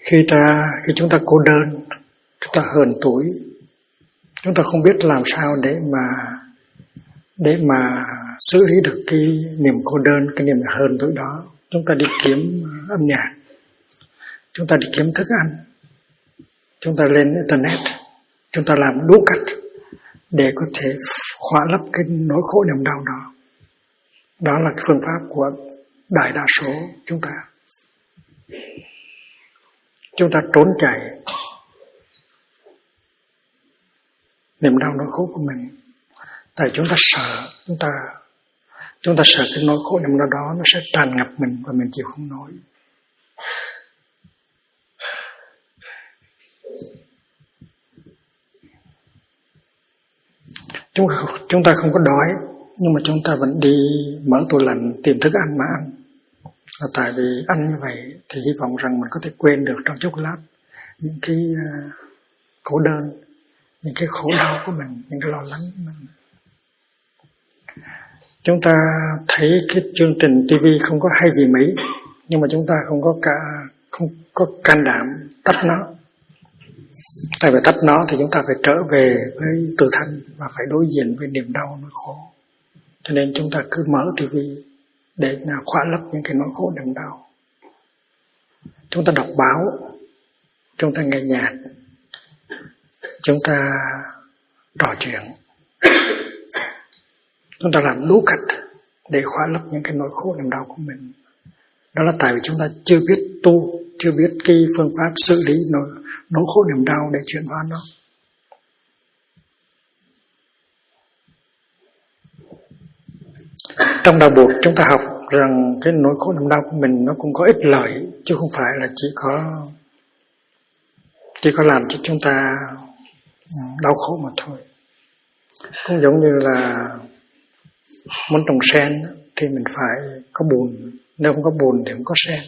Khi chúng ta cô đơn, chúng ta hờn tủi, chúng ta không biết làm sao để mà xử lý được cái niềm cô đơn, cái niềm hờn tủi đó. Chúng ta đi kiếm âm nhạc, chúng ta đi kiếm thức ăn, chúng ta lên internet, chúng ta làm đủ cách để có thể khỏa lấp cái nỗi khổ niềm đau đó. Đó là cái phương pháp của đại đa số chúng ta. Chúng ta trốn chạy niềm đau nỗi khổ của mình, tại chúng ta sợ, chúng ta sợ cái nỗi khổ niềm đau đó nó sẽ tràn ngập mình và mình chịu không nổi. Chúng ta không có đói, nhưng mà chúng ta vẫn đi mở tủ lạnh tìm thức ăn mà ăn. Và tại vì ăn như vậy thì hy vọng rằng mình có thể quên được trong chốc lát những cái khổ đơn, những cái khổ đau của mình, những cái lo lắng của mình. Chúng ta thấy cái chương trình TV không có hay gì mấy, nhưng mà chúng ta không có can đảm tắt nó. Tại vì tắt nó thì chúng ta phải trở về với tự thân và phải đối diện với niềm đau nỗi khổ. Cho nên chúng ta cứ mở TV để khỏa lấp những cái nỗi khổ niềm đau. Chúng ta đọc báo, chúng ta nghe nhạc, chúng ta trò chuyện, chúng ta làm đủ cách để khỏa lấp những cái nỗi khổ niềm đau của mình. Đó là tại vì chúng ta chưa biết tu, chưa biết cái phương pháp xử lý nỗi khổ niềm đau để chuyển hóa nó. Trong đạo Bụt chúng ta học rằng cái nỗi khổ niềm đau của mình nó cũng có ích lợi, chứ không phải là chỉ có làm cho chúng ta đau khổ mà thôi. Cũng giống như là muốn trồng sen thì mình phải có bùn, nếu không có bùn thì không có sen.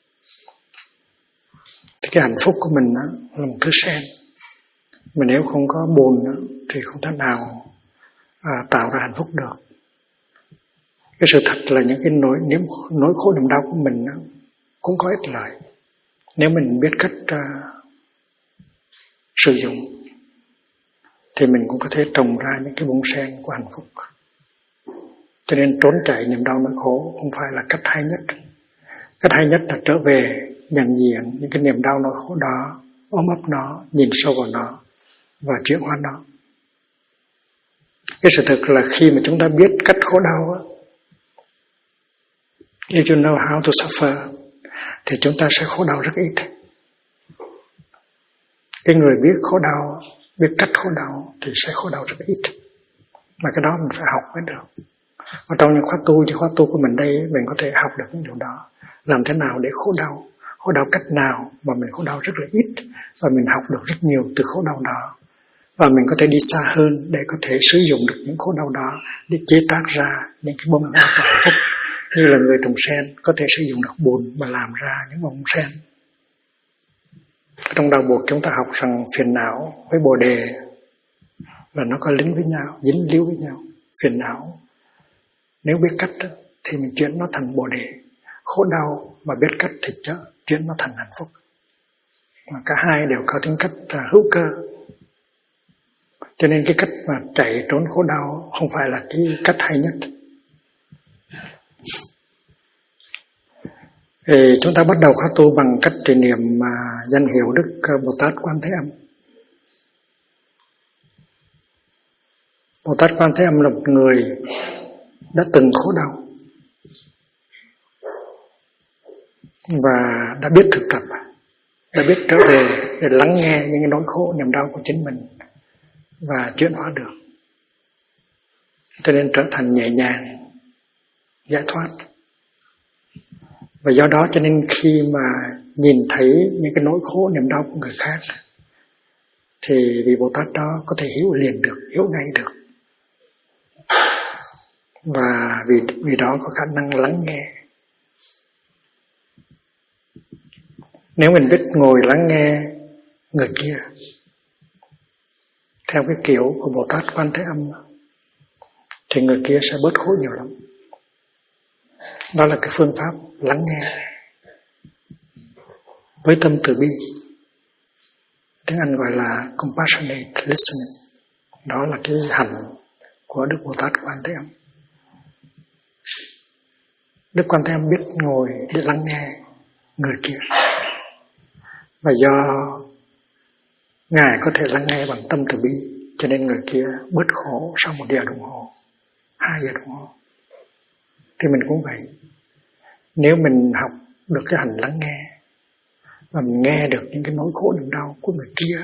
Thì cái hạnh phúc của mình là một thứ sen, mà nếu không có bùn thì không thể nào tạo ra hạnh phúc được. Cái sự thật là những cái nỗi khổ niềm đau của mình cũng có ích lợi nếu mình biết cách sử dụng, thì mình cũng có thể trồng ra những cái bông sen của hạnh phúc. Cho nên trốn chạy niềm đau nỗi khổ không phải là cách hay nhất. Cách hay nhất là trở về nhận diện những cái niềm đau nỗi khổ đó, ôm ấp nó, nhìn sâu vào nó và chuyển hóa nó. Cái sự thật là khi mà chúng ta biết cách khổ đau, if you know how to suffer, thì chúng ta sẽ khổ đau rất ít. Cái người biết khổ đau, biết cách khổ đau thì sẽ khổ đau rất ít. Mà cái đó mình phải học mới được. Ở trong những khóa tu của mình đây, mình có thể học được những điều đó. Làm thế nào để khổ đau cách nào mà mình khổ đau rất là ít, và mình học được rất nhiều từ khổ đau đó. Và mình có thể đi xa hơn để có thể sử dụng được những khổ đau đó để chế tác ra những cái bông hoa của hạnh phúc. Như là người trồng sen có thể sử dụng được bùn mà làm ra những bông sen. Trong đạo Bụt chúng ta học rằng phiền não với bồ đề là nó có lính với nhau, dính líu với nhau. Phiền não nếu biết cách thì mình chuyển nó thành bồ đề, khổ đau mà biết cách thì chuyển nó thành hạnh phúc. Mà cả hai đều có tính cách hữu cơ. Cho nên cái cách mà chạy trốn khổ đau không phải là cái cách hay nhất. Thì chúng ta bắt đầu khóa tu bằng cách trì niệm danh hiệu Đức Bồ Tát Quan Thế Âm. Bồ Tát Quan Thế Âm là một người đã từng khổ đau và đã biết thực tập, đã biết trở về để lắng nghe những cái nỗi khổ niềm đau của chính mình và chuyển hóa được, cho nên trở thành nhẹ nhàng, giải thoát. Và do đó cho nên khi mà nhìn thấy những cái nỗi khổ niềm đau của người khác thì vị Bồ Tát đó có thể hiểu liền được, hiểu ngay được. Và vì đó có khả năng lắng nghe. Nếu mình biết ngồi lắng nghe người kia theo cái kiểu của Bồ Tát Quan Thế Âm thì người kia sẽ bớt khổ nhiều lắm. Đó là cái phương pháp lắng nghe với tâm từ bi. tiếng Anh gọi là compassionate listening. Đó là cái hành của Đức Bồ Tát Quan Thế Âm. Đức Quan Thế Âm biết ngồi để lắng nghe người kia, và do Ngài có thể lắng nghe bằng tâm từ bi, cho nên người kia bớt khổ sau 1 giờ đồng hồ, 2 giờ đồng hồ. Thì mình cũng vậy. Nếu mình học được cái hành lắng nghe và mình nghe được những cái nỗi khổ niềm đau của người kia,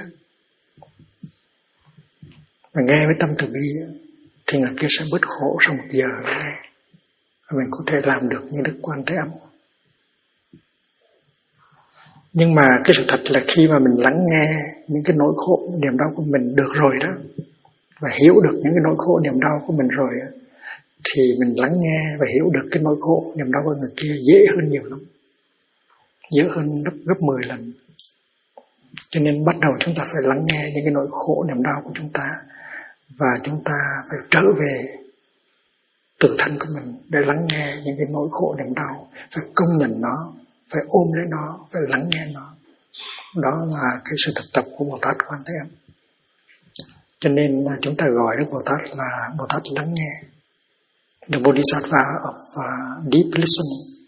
và nghe với tâm từ bi, thì người kia sẽ bớt khổ sau 1 giờ lắng nghe, và mình có thể làm được như Đức Quan Thế Âm. Nhưng mà cái sự thật là khi mà mình lắng nghe những cái nỗi khổ niềm đau của mình được rồi đó, và hiểu được những cái nỗi khổ niềm đau của mình rồi, thì mình lắng nghe và hiểu được cái nỗi khổ niềm đau của người kia dễ hơn nhiều lắm, dễ hơn gấp 10 lần. Cho nên bắt đầu chúng ta phải lắng nghe những cái nỗi khổ niềm đau của chúng ta, và chúng ta phải trở về tự thân của mình để lắng nghe những cái nỗi khổ niềm đau, phải công nhận nó, phải ôm lấy nó, phải lắng nghe nó. Đó là cái sự thực tập của Bồ Tát Quan Thế Âm. Cho nên chúng ta gọi Đức Bồ Tát là Bồ Tát lắng nghe, the Bodhisattva of deep listening.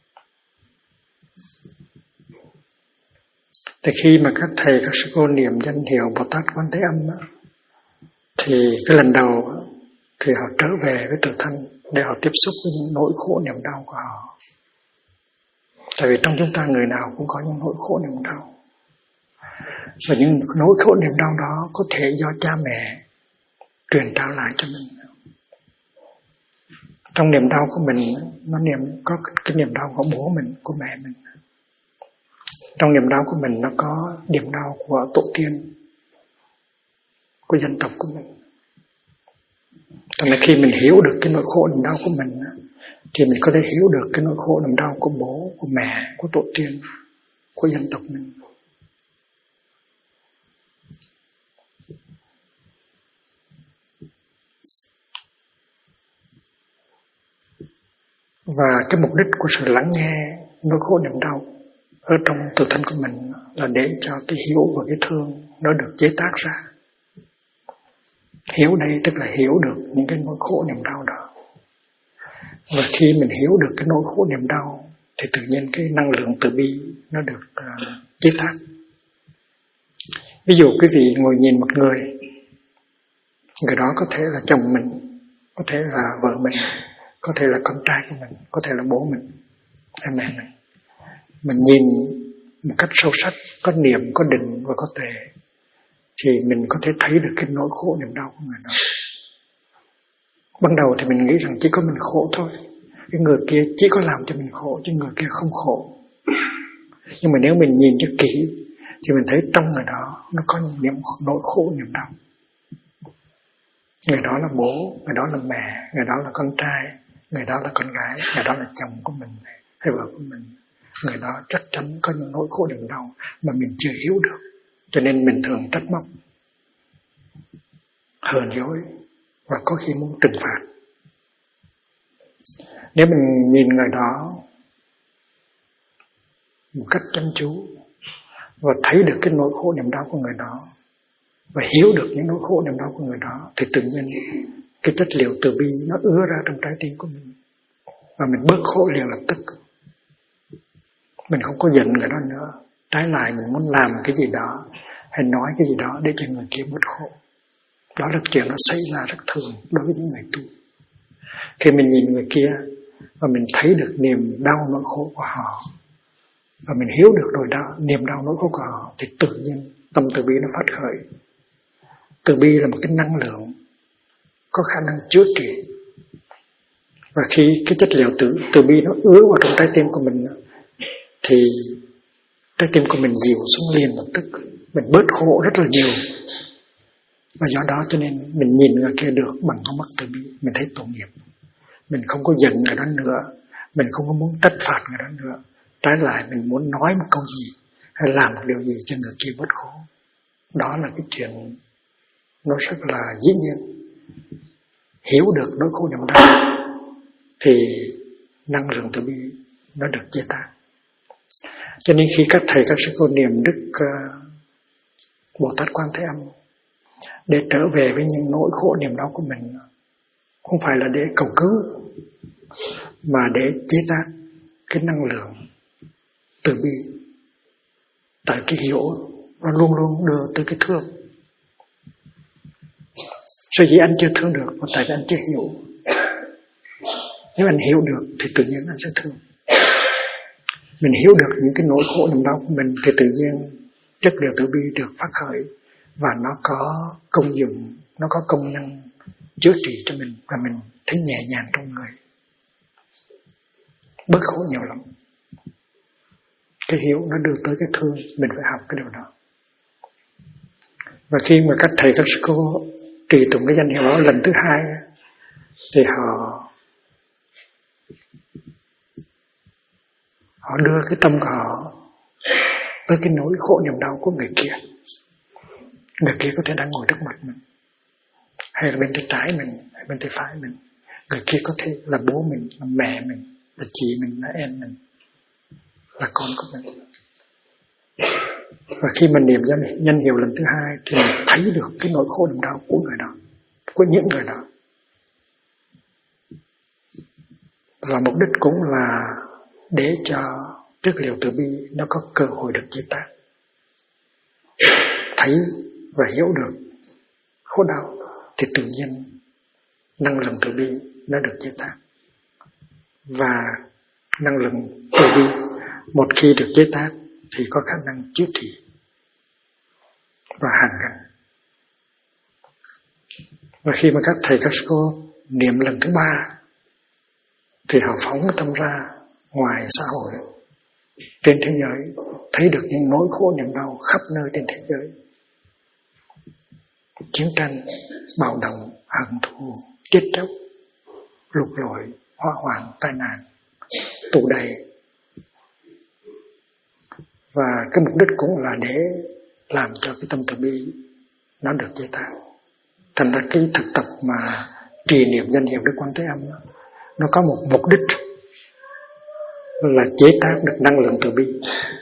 Thì khi mà các thầy, các sư cô niệm danh hiệu Bồ Tát Quan Thế Âm đó, thì cái lần đầu thì họ trở về với tự thân để họ tiếp xúc với những nỗi khổ niềm đau của họ. Tại vì trong chúng ta người nào cũng có những nỗi khổ niềm đau, và những nỗi khổ niềm đau đó có thể do cha mẹ truyền trao lại cho mình. Trong niềm đau của mình, nó có cái niềm đau của bố mình, của mẹ mình. Trong niềm đau của mình nó có niềm đau của tổ tiên, của dân tộc của mình. Cho nên khi mình hiểu được cái nỗi khổ niềm đau của mình, thì mình có thể hiểu được cái nỗi khổ niềm đau của bố, của mẹ, của tổ tiên, của dân tộc mình. Và cái mục đích của sự lắng nghe nỗi khổ niềm đau ở trong tự thân của mình là để cho cái hiểu và cái thương nó được chế tác ra. Hiểu đây tức là hiểu được những cái nỗi khổ niềm đau đó. Và khi mình hiểu được cái nỗi khổ niềm đau thì tự nhiên cái năng lượng từ bi nó được chế tác. Ví dụ quý vị ngồi nhìn một người đó có thể là chồng mình, có thể là vợ mình, có thể là con trai của mình, có thể là bố mình hay mẹ mình. Mình nhìn một cách sâu sắc, có niệm, có định và có tuệ, thì mình có thể thấy được cái nỗi khổ niềm đau của người đó. Ban đầu thì mình nghĩ rằng chỉ có mình khổ thôi, cái người kia chỉ có làm cho mình khổ, chứ người kia không khổ. Nhưng mà nếu mình nhìn cho kỹ thì mình thấy trong người đó nó có những nỗi khổ niềm đau. Người đó là bố, người đó là mẹ, người đó là con trai, người đó là con gái, người đó là chồng của mình hay vợ của mình. Người đó chắc chắn có những nỗi khổ niềm đau mà mình chưa hiểu được, cho nên mình thường trách móc, hờn dỗi và có khi muốn trừng phạt. Nếu mình nhìn người đó một cách chăm chú và thấy được cái nỗi khổ niềm đau của người đó và hiểu được những nỗi khổ niềm đau của người đó, thì tự nhiên cái chất liệu từ bi nó ứa ra trong trái tim của mình và mình bớt khổ liền lập tức. Mình không có giận người đó nữa, trái lại mình muốn làm cái gì đó hay nói cái gì đó để cho người kia bớt khổ. Đó là chuyện nó xảy ra rất thường đối với những người tu. Khi mình nhìn người kia và mình thấy được niềm đau nỗi khổ của họ và mình hiểu được rồi đó, niềm đau nỗi khổ của họ, thì tự nhiên tâm từ bi nó phát khởi. Từ bi là một cái năng lượng có khả năng chữa trị, và khi cái chất liệu từ bi nó ứa vào trong trái tim của mình thì trái tim của mình dịu xuống liền lập tức, mình bớt khổ rất là nhiều. Và do đó cho nên mình nhìn người kia được bằng con mắt từ bi, mình thấy tội nghiệp, mình không có giận người đó nữa, mình không có muốn trách phạt người đó nữa. Trái lại mình muốn nói một câu gì hay làm một điều gì cho người kia bớt khổ. Đó là cái chuyện nó rất là dĩ nhiên. Hiểu được nỗi khổ niềm đau thì năng lượng từ bi nó được chế tác. Cho nên khi các thầy các sư cô niệm Đức Bồ Tát Quan Thế Âm để trở về với những nỗi khổ niềm đau của mình, không phải là để cầu cứu mà để chế tác cái năng lượng từ bi. Tại cái hiểu nó luôn luôn đưa tới cái thương. Sở dĩ anh chưa thương được là tại vì anh chưa hiểu. Nếu anh hiểu được thì tự nhiên anh sẽ thương. Mình hiểu được những cái nỗi khổ niềm đau của mình thì tự nhiên chất liệu từ bi được phát khởi và nó có công dụng, nó có công năng chữa trị cho mình và mình thấy nhẹ nhàng trong người, bớt khổ nhiều lắm. Cái hiểu nó đưa tới cái thương, mình phải học cái điều đó. Và khi mà các thầy các sư cô trì tụng cái danh hiệu đó lần thứ hai thì họ đưa cái tâm của họ tới cái nỗi khổ niềm đau của người kia. Người kia có thể đang ngồi trước mặt mình, hay là bên tay trái mình, hay bên tay phải mình. Người kia có thể là bố mình, là mẹ mình, là chị mình, là em mình, là con của mình. Và khi mình niệm danh hiệu lần thứ hai thì mình thấy được cái nỗi khổ niềm đau của người đó, của những người đó. Và mục đích cũng là để cho chất liệu từ bi nó có cơ hội được chế tác, thấy và hiểu được khổ đau thì tự nhiên năng lượng từ bi nó được chế tác. Và năng lượng từ bi một khi được chế tác thì có khả năng chữa trị và hàn gắn. Và khi mà các thầy các cô niệm lần thứ ba thì họ phóng cái tâm ra ngoài xã hội, trên thế giới, thấy được những nỗi khổ niềm đau khắp nơi trên thế giới. Chiến tranh, bạo động, hận thù, chết chóc, lụt lội, hỏa hoạn, tai nạn, tù đầy. Và cái mục đích cũng là để làm cho cái tâm từ bi nó được chế tác. Thành ra cái thực tập mà trì niệm danh hiệu Đức Quan Thế Âm đó, nó có một mục đích là chế tác được năng lượng từ bi,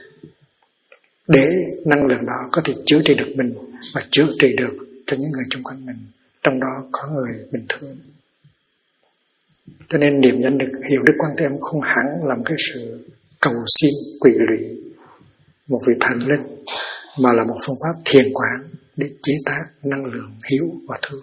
để năng lượng đó có thể chữa trị được mình và chữa trị được cho những người xung quanh mình, trong đó có người bình thường. Cho nên niệm danh được hiệu Đức Quan Thế Âm không hẳn làm cái sự cầu xin quỷ lụy một vị thần linh, mà là một phương pháp thiền quán để chế tác năng lượng hiếu và thương.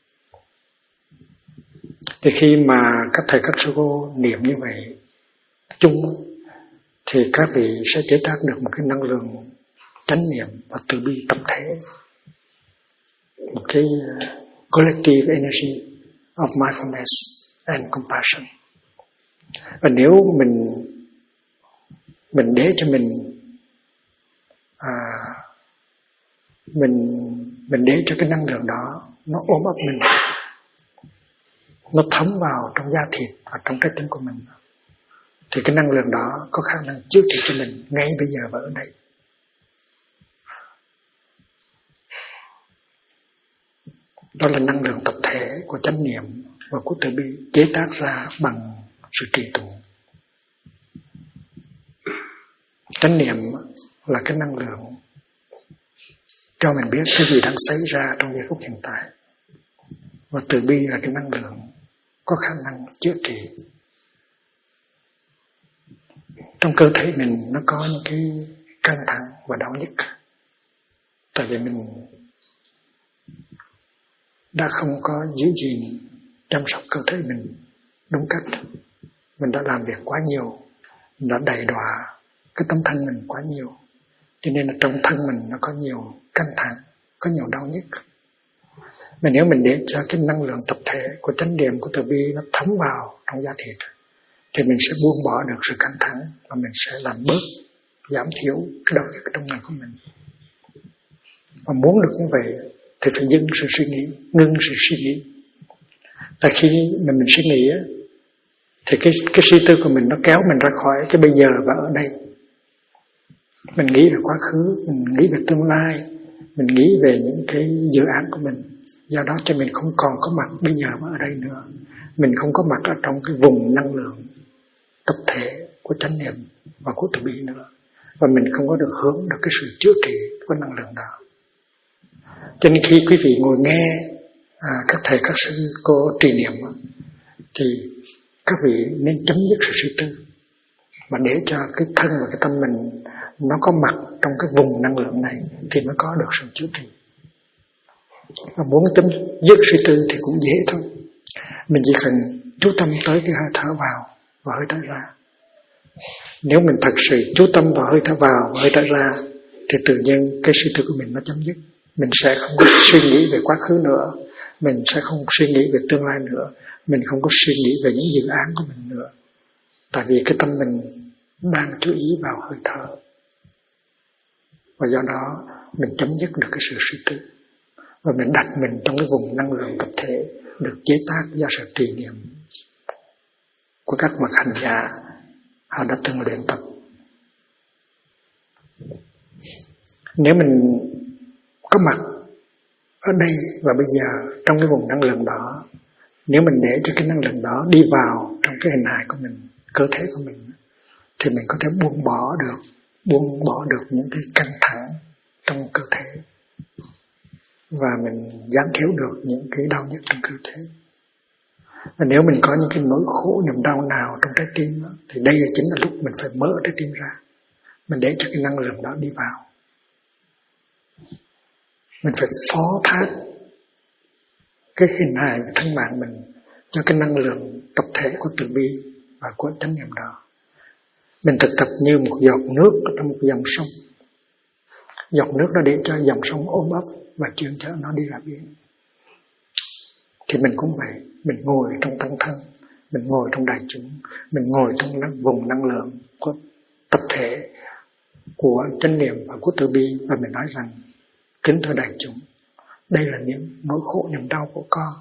Thì khi mà các thầy các sư cô niệm như vậy chung thì các vị sẽ chế tác được một cái năng lượng chánh niệm và từ bi tập thể, một cái collective energy of mindfulness and compassion. Và nếu mình để cho mình để cho cái năng lượng đó nó ôm ấp mình, nó thấm vào trong da thịt và trong trái tim của mình, thì cái năng lượng đó có khả năng chữa trị cho mình ngay bây giờ và ở đây. Đó là năng lượng tập thể của chánh niệm và của từ bi chế tác ra bằng sự trì tụng. Chánh niệm là cái năng lượng cho mình biết cái gì đang xảy ra trong giây phút hiện tại, và từ bi là cái năng lượng có khả năng chữa trị. Trong cơ thể mình nó có những cái căng thẳng và đau nhức, tại vì mình đã không có giữ gìn chăm sóc cơ thể mình đúng cách. Mình đã làm việc quá nhiều, mình đã đầy đọa cái tâm thân mình quá nhiều, cho nên là trong thân mình nó có nhiều căng thẳng, có nhiều đau nhức. Mà nếu mình để cho cái năng lượng tập thể của chánh niệm, của từ bi nó thấm vào trong da thịt, thì mình sẽ buông bỏ được sự căng thẳng và mình sẽ làm bớt, giảm thiểu cái đau nhức trong người của mình. Và muốn được như vậy thì phải ngưng sự suy nghĩ. Tại khi mà mình suy nghĩ thì cái suy tư của mình nó kéo mình ra khỏi cái bây giờ và ở đây. Mình nghĩ về quá khứ, mình nghĩ về tương lai, mình nghĩ về những cái dự án của mình. Do đó cho mình không còn có mặt bây giờ và ở đây nữa. Mình không có mặt ở trong cái vùng năng lượng tập thể của chánh niệm và của từ bi nữa. Và mình không có được hướng được cái sự chữa trị của năng lượng đó. Cho nên khi quý vị ngồi nghe các thầy các sư cô trì niệm thì các vị nên chấm dứt sự suy tư, mà để cho cái thân và cái tâm mình nó có mặt trong cái vùng năng lượng này thì mới có được sự chữa trị. Mà muốn chấm dứt suy tư thì cũng dễ thôi. Mình chỉ cần chú tâm tới cái hơi thở vào và hơi thở ra. Nếu mình thật sự chú tâm vào hơi thở vào và hơi thở ra thì tự nhiên cái suy tư của mình nó chấm dứt. Mình sẽ không có suy nghĩ về quá khứ nữa, mình sẽ không suy nghĩ về tương lai nữa, mình không có suy nghĩ về những dự án của mình nữa. Tại vì cái tâm mình đang chú ý vào hơi thở. Và do đó mình chấm dứt được cái sự suy tư. Và mình đặt mình trong cái vùng năng lượng tập thể được chế tác do sự trì niệm của các bậc hành giả họ đã từng luyện tập. Nếu mình có mặt ở đây và bây giờ trong cái vùng năng lượng đó, nếu mình để cho cái năng lượng đó đi vào trong cái hình hài của mình, cơ thể của mình, thì mình có thể buông bỏ được những cái căng thẳng trong cơ thể, và mình giảm thiểu được những cái đau nhức trong cơ thể. Và nếu mình có những cái nỗi khổ niềm đau nào trong trái tim đó, thì đây chính là lúc mình phải mở trái tim ra, mình để cho cái năng lượng đó đi vào. Mình phải phó thác cái hình hài của thân mạng mình cho cái năng lượng tập thể của từ bi và của chánh niệm đó. Mình thực tập như một giọt nước trong một dòng sông. Giọt nước đó để cho dòng sông ôm ấp và chuyên chở nó đi ra biển. Thì mình cũng vậy, mình ngồi trong tăng thân, mình ngồi trong đại chúng, mình ngồi trong vùng năng lượng của tập thể của chánh niệm và của từ bi, và mình nói rằng: kính thưa đại chúng, đây là những nỗi khổ niềm đau của con.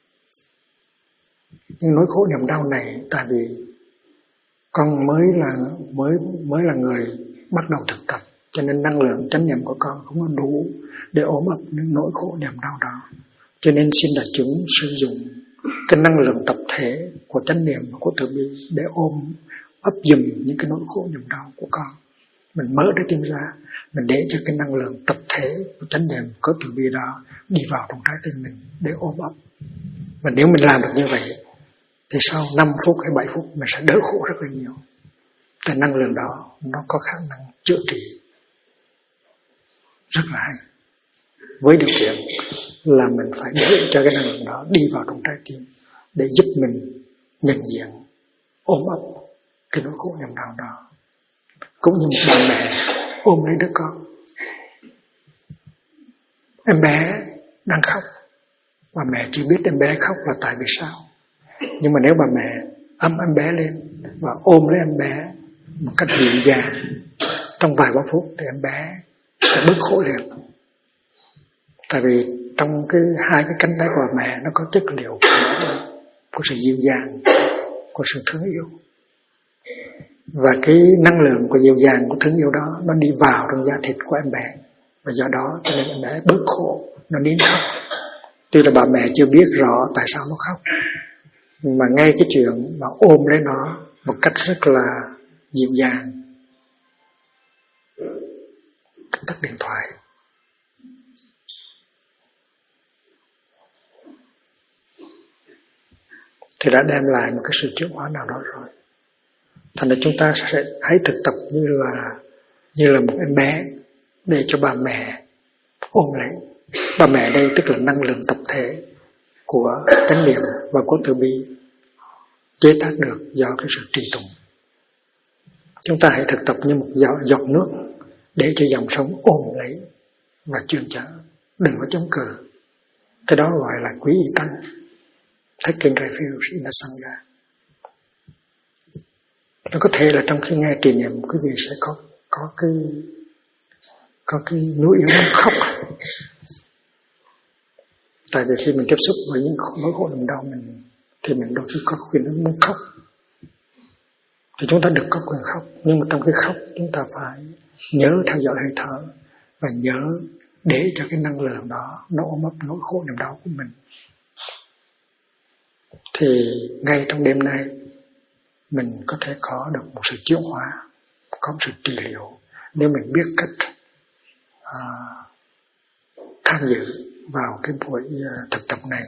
Nhưng nỗi khổ niềm đau này tại vì con mới là người bắt đầu thực tập, cho nên năng lượng chánh niệm của con không có đủ để ôm ấp những nỗi khổ niềm đau đó. Cho nên xin đại chúng sử dụng cái năng lượng tập thể của chánh niệm và của từ bi để ôm ấp dùm những cái nỗi khổ niềm đau của con. Mình mở trái tim ra, mình để cho cái năng lượng tập thể của chánh niệm của từ bi đó đi vào trong trái tim mình để ôm ấp. Và nếu mình làm được như vậy thì sau 5 phút hay 7 phút mình sẽ đỡ khổ rất là nhiều. Tại năng lượng đó nó có khả năng chữa trị rất là hay. Với điều kiện là mình phải để cho cái năng lượng đó đi vào trong trái tim để giúp mình nhận diện, ôm ấp cái nỗi khổ niềm đau đó. Cũng như một bà mẹ ôm lấy đứa con. Em bé đang khóc và mẹ chưa biết em bé khóc là tại vì sao. Nhưng mà nếu bà mẹ ấm em bé lên và ôm lấy em bé một cách dịu dàng, trong vài ba phút thì em bé sẽ bớt khổ liền. Tại vì trong hai cái cánh tay của bà mẹ nó có chất liệu của sự dịu dàng, của sự thương yêu. Và cái năng lượng của dịu dàng, của thương yêu đó nó đi vào trong da thịt của em bé. Và do đó cho nên em bé bớt khổ, nó nín khóc. Tuy là bà mẹ chưa biết rõ tại sao nó khóc, nhưng mà ngay cái chuyện mà ôm lấy nó một cách rất là dịu dàng, tắt điện thoại, thì đã đem lại một cái sự chuyển hóa nào đó rồi. Thành ra chúng ta sẽ hãy thực tập như là một em bé để cho bà mẹ ôm lấy. Bà mẹ đây tức là năng lượng tập thể của chánh niệm và của từ bi chế tác được do cái sự trì tụng. Chúng ta hãy thực tập như một giọt nước để cho dòng sông ôm lấy và chuyên chở, đừng có chống cự. Cái đó gọi là quý y tăng, taking refuge in the sangha. Nó có thể là trong khi nghe trì niệm quý vị sẽ có cái nỗi yếu nó khóc. Tại vì khi mình tiếp xúc với những nỗi khổ niềm đau mình thì mình đôi khi có quyền muốn khóc. Thì chúng ta được có quyền khóc, nhưng mà trong cái khóc chúng ta phải nhớ theo dõi hơi thở và nhớ để cho cái năng lượng đó nó ôm ấp nỗi khổ niềm đau của mình. Thì ngay trong đêm nay mình có thể có được một sự chuyển hóa, có một sự trị liệu nếu mình biết cách tham dự vào cái buổi thực tập này.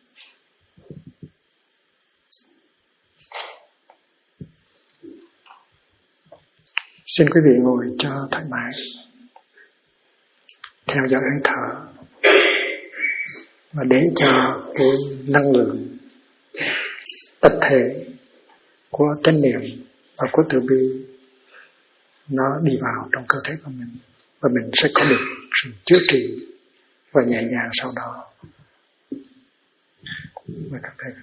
Xin quý vị ngồi cho thoải mái, theo dõi hơi thở và để cho cái năng lượng tập thể của chánh niệm và của từ bi nó đi vào trong cơ thể của mình, và mình sẽ có được sự chữa trị và nhẹ nhàng sau đó. Mời các thầy.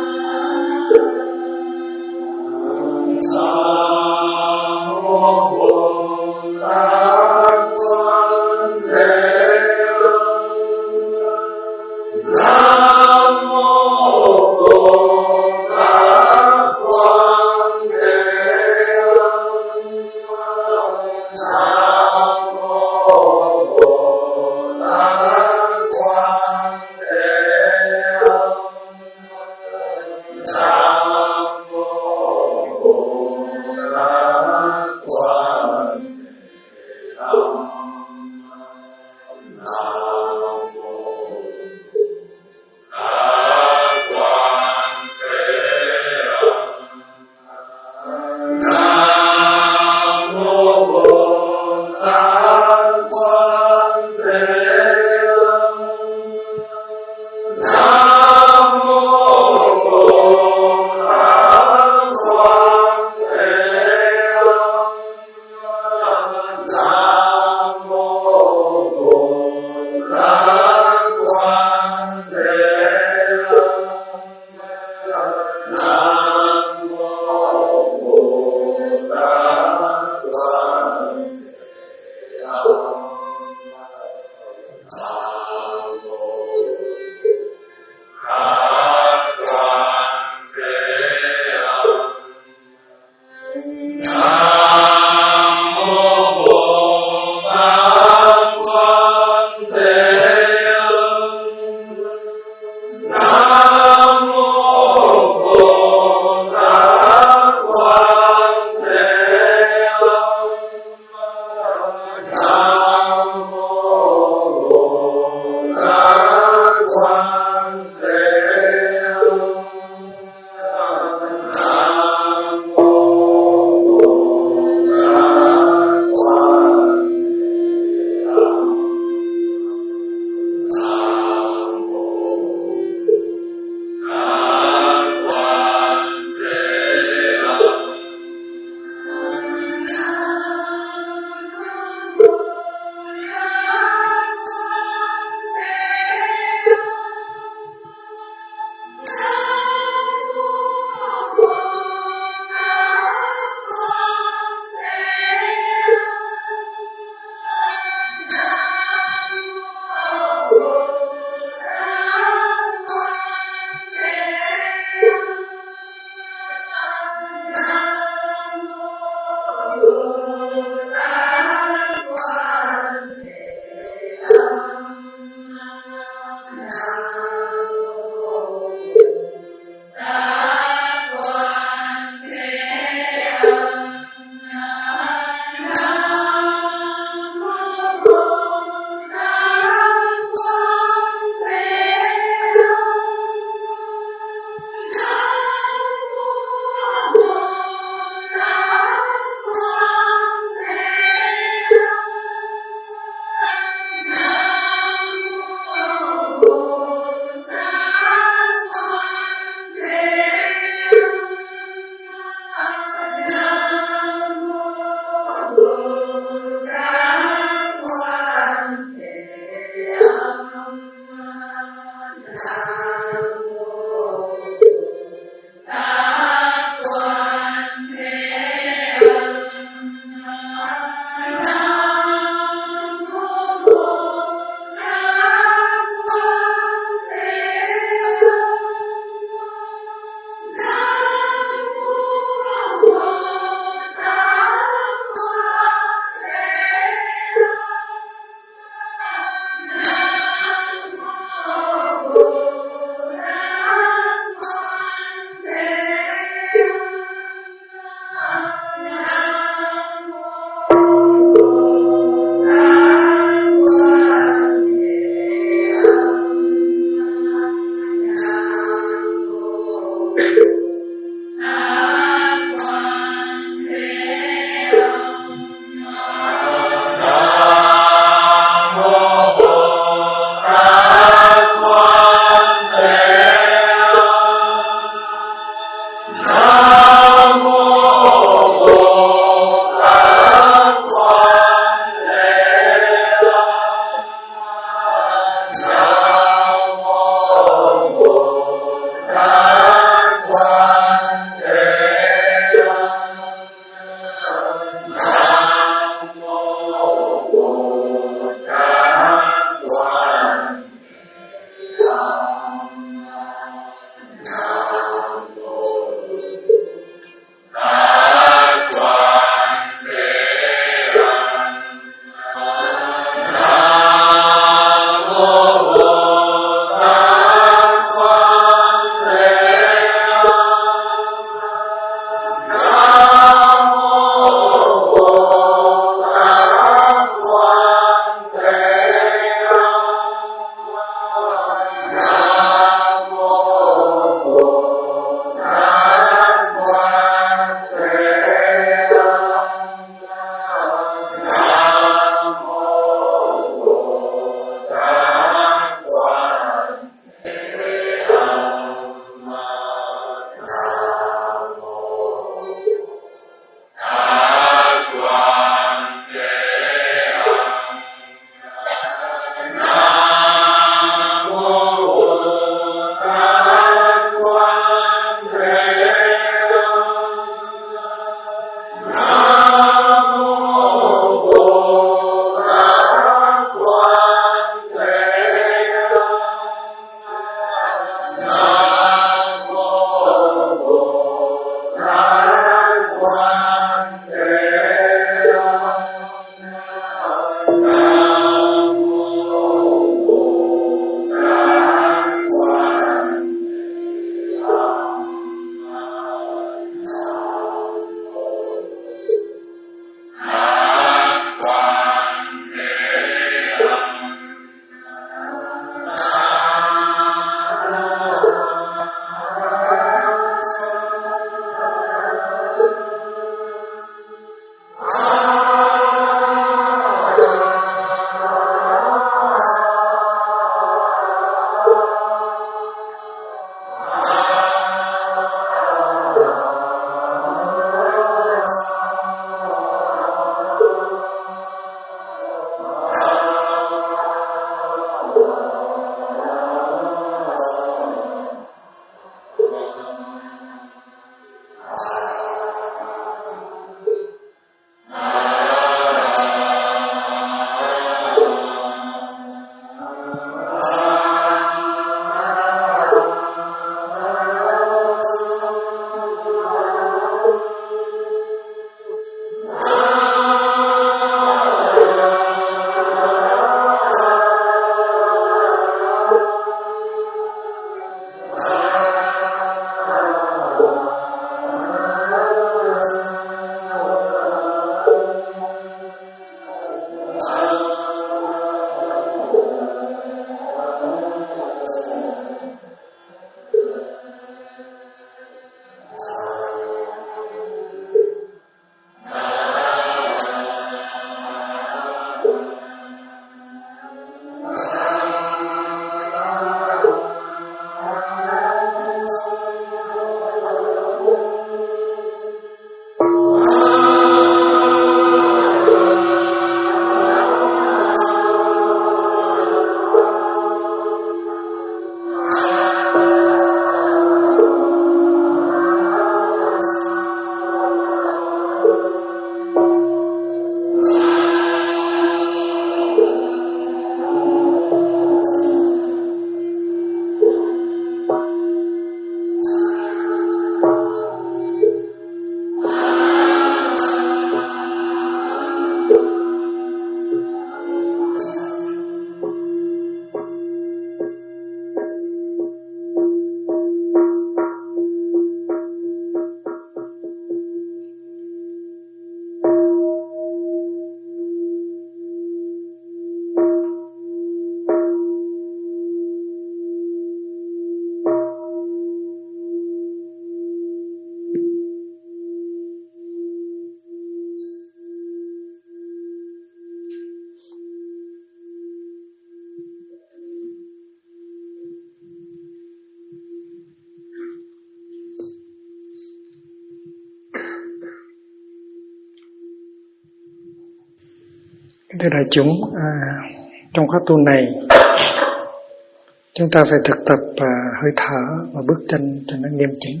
Thưa đại chúng, trong khóa tu này chúng ta phải thực tập hơi thở và bước chân cho nó nghiêm chỉnh.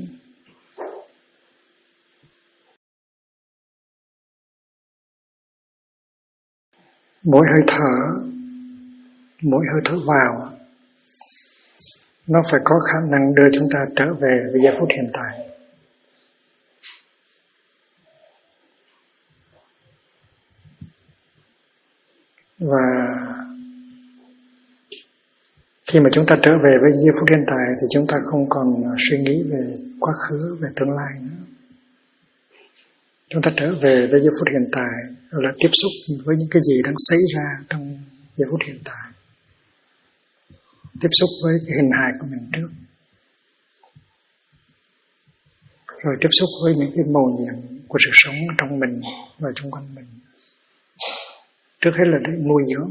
Mỗi hơi thở vào nó phải có khả năng đưa chúng ta trở về với giây phút hiện tại. Và khi mà chúng ta trở về với giây phút hiện tại thì chúng ta không còn suy nghĩ về quá khứ, về tương lai nữa. Chúng ta trở về với giây phút hiện tại là tiếp xúc với những cái gì đang xảy ra trong giây phút hiện tại. Tiếp xúc với cái hình hài của mình trước. Rồi tiếp xúc với những cái màu nhiệm của sự sống trong mình và xung quanh mình. Trước hết là để nuôi dưỡng.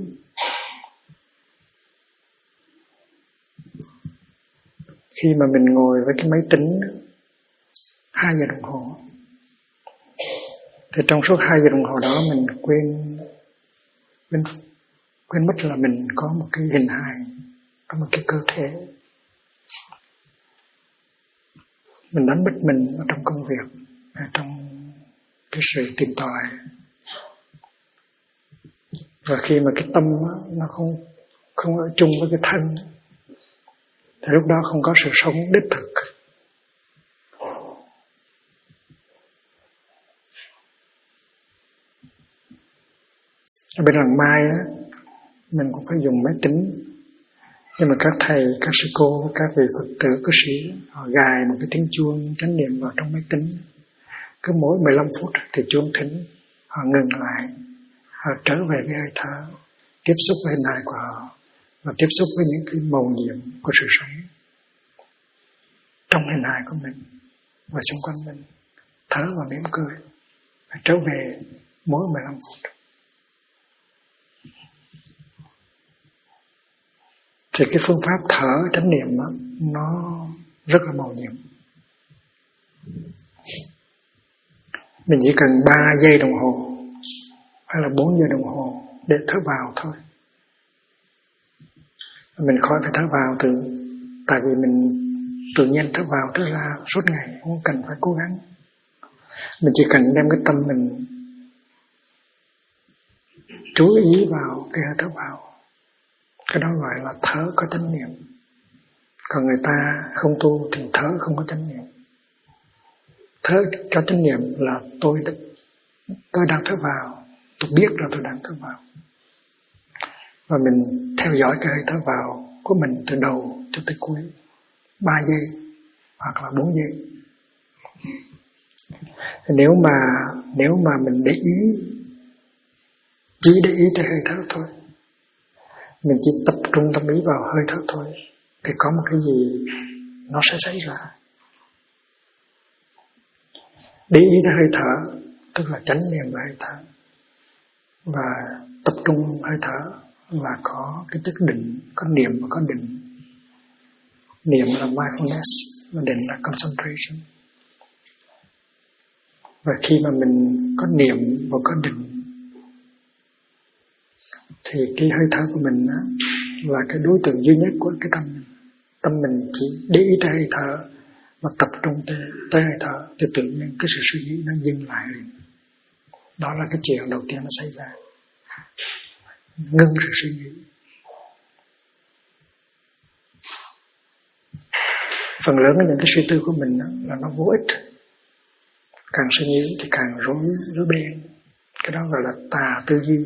Khi mà mình ngồi với cái máy tính 2 giờ đồng hồ, thì trong suốt 2 giờ đồng hồ đó mình quên mất là mình có một cái hình hài, có một cái cơ thể. Mình đánh mất mình ở trong công việc, trong cái sự tìm tòi. Và khi mà cái tâm nó không ở chung với cái thân thì lúc đó không có sự sống đích thực. Ở bên làng Mai mình cũng phải dùng máy tính, nhưng mà các thầy, các sư cô, các vị Phật tử, cư sĩ họ gài một cái tiếng chuông chánh niệm vào trong máy tính. Cứ mỗi 15 phút thì chuông thính, họ ngừng lại, họ trở về với hơi thở, tiếp xúc với hình hài của họ và tiếp xúc với những cái màu nhiệm của sự sống trong hình hài của mình và xung quanh mình. Thở và mỉm cười, và trở về mỗi 15 phút. Thì cái phương pháp thở chánh niệm nó rất là màu nhiệm. Mình chỉ cần 3 giây đồng hồ hay là 4 giờ đồng hồ để thở vào thôi. Mình khỏi phải thở vào tại vì mình tự nhiên thở vào thở ra suốt ngày, không cần phải cố gắng. Mình chỉ cần đem cái tâm mình chú ý vào cái hơi thở vào. Cái đó gọi là thở có chánh niệm. Còn người ta không tu thì thở không có chánh niệm. Thở có chánh niệm là tôi đang thở vào, tôi biết là tôi đang thở vào. Và mình theo dõi cái hơi thở vào của mình từ đầu cho tới cuối 3 giây hoặc là 4 giây. Nếu mà mình để ý, chỉ để ý tới hơi thở thôi, mình chỉ tập trung tâm ý vào hơi thở thôi, thì có một cái gì nó sẽ xảy ra. Để ý tới hơi thở tức là chánh niệm về hơi thở và tập trung hơi thở và có cái chất định, có niệm và có định. Niệm là mindfulness và định là concentration. Và khi mà mình có niệm và có định thì cái hơi thở của mình là cái đối tượng duy nhất của cái tâm mình. Tâm mình chỉ để ý tới hơi thở và tập trung tới hơi thở thì tự nhiên cái sự suy nghĩ nó dừng lại liền. Đó là cái chuyện đầu tiên nó xảy ra. Ngưng sự suy nghĩ. Phần lớn những cái suy tư của mình là nó vô ích. Càng suy nghĩ thì càng rối beng. Cái đó gọi là tà tư duy.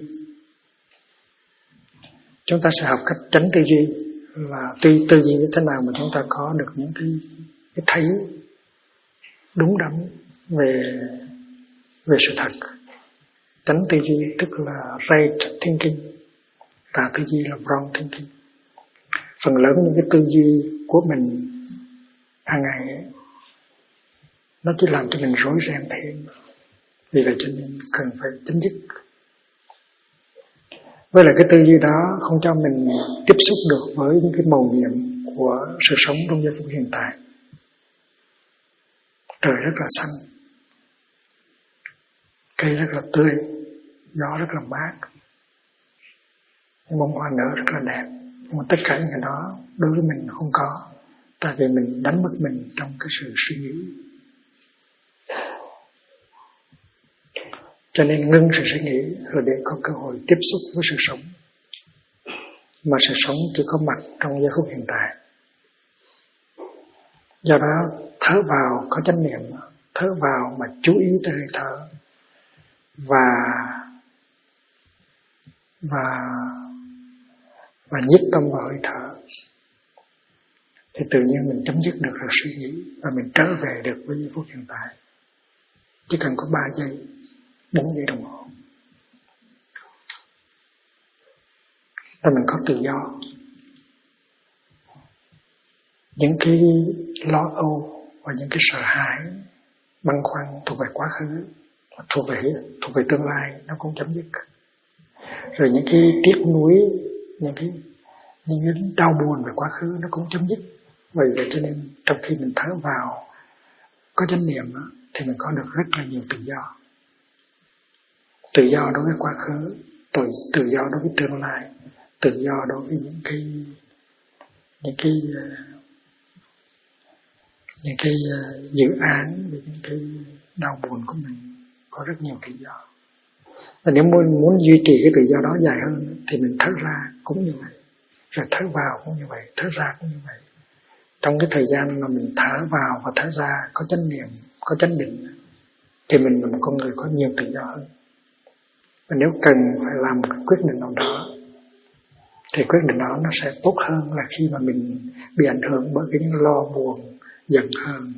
Chúng ta sẽ học cách tránh tư duy là tư duy như thế nào mà chúng ta có được những cái thấy đúng đắn về sự thật. Tránh tư duy tức là right thinking, tà tư duy là wrong thinking. Phần lớn những cái tư duy của mình hàng ngày ấy, nó chỉ làm cho mình rối ren thêm. Vì vậy cho nên cần phải chấm dứt. Với lại cái tư duy đó không cho mình tiếp xúc được với những cái màu nhiệm của sự sống trong giây phút hiện tại. Trời rất là xanh, cây rất là tươi, gió rất là mát, bông hoa nở rất là đẹp, nhưng mà tất cả những cái đó đối với mình không có, tại vì mình đánh mất mình trong cái sự suy nghĩ. Cho nên ngưng sự suy nghĩ rồi để có cơ hội tiếp xúc với sự sống, mà sự sống chỉ có mặt trong giây phút hiện tại. Do đó thở vào có chánh niệm, thở vào mà chú ý tới hơi thở và nhiếp tâm vào hơi thở, thì tự nhiên mình chấm dứt được suy nghĩ và mình trở về được với giây phút hiện tại. Chỉ cần có 3 giây, 4 giây đồng hồ là mình có tự do. Những cái lo âu và những cái sợ hãi, băn khoăn thuộc về quá khứ, thuộc về tương lai, nó cũng chấm dứt. Rồi những cái tiếc nuối, những cái đau buồn về quá khứ nó cũng chấm dứt. Vậy cho nên trong khi mình thở vào có chánh niệm thì mình có được rất là nhiều tự do. Tự do đối với quá khứ, tự do đối với tương lai, tự do đối với những cái dự án, những cái đau buồn của mình, có rất nhiều tự do. Và nếu muốn duy trì cái tự do đó dài hơn thì mình thở ra cũng như vậy, rồi thở vào cũng như vậy, thở ra cũng như vậy. Trong cái thời gian mà mình thở vào và thở ra có chánh niệm, có chánh định, thì mình là một con người có nhiều tự do hơn. Và nếu cần phải làm một quyết định nào đó thì quyết định đó nó sẽ tốt hơn là khi mà mình bị ảnh hưởng bởi cái lo buồn, giận hờn,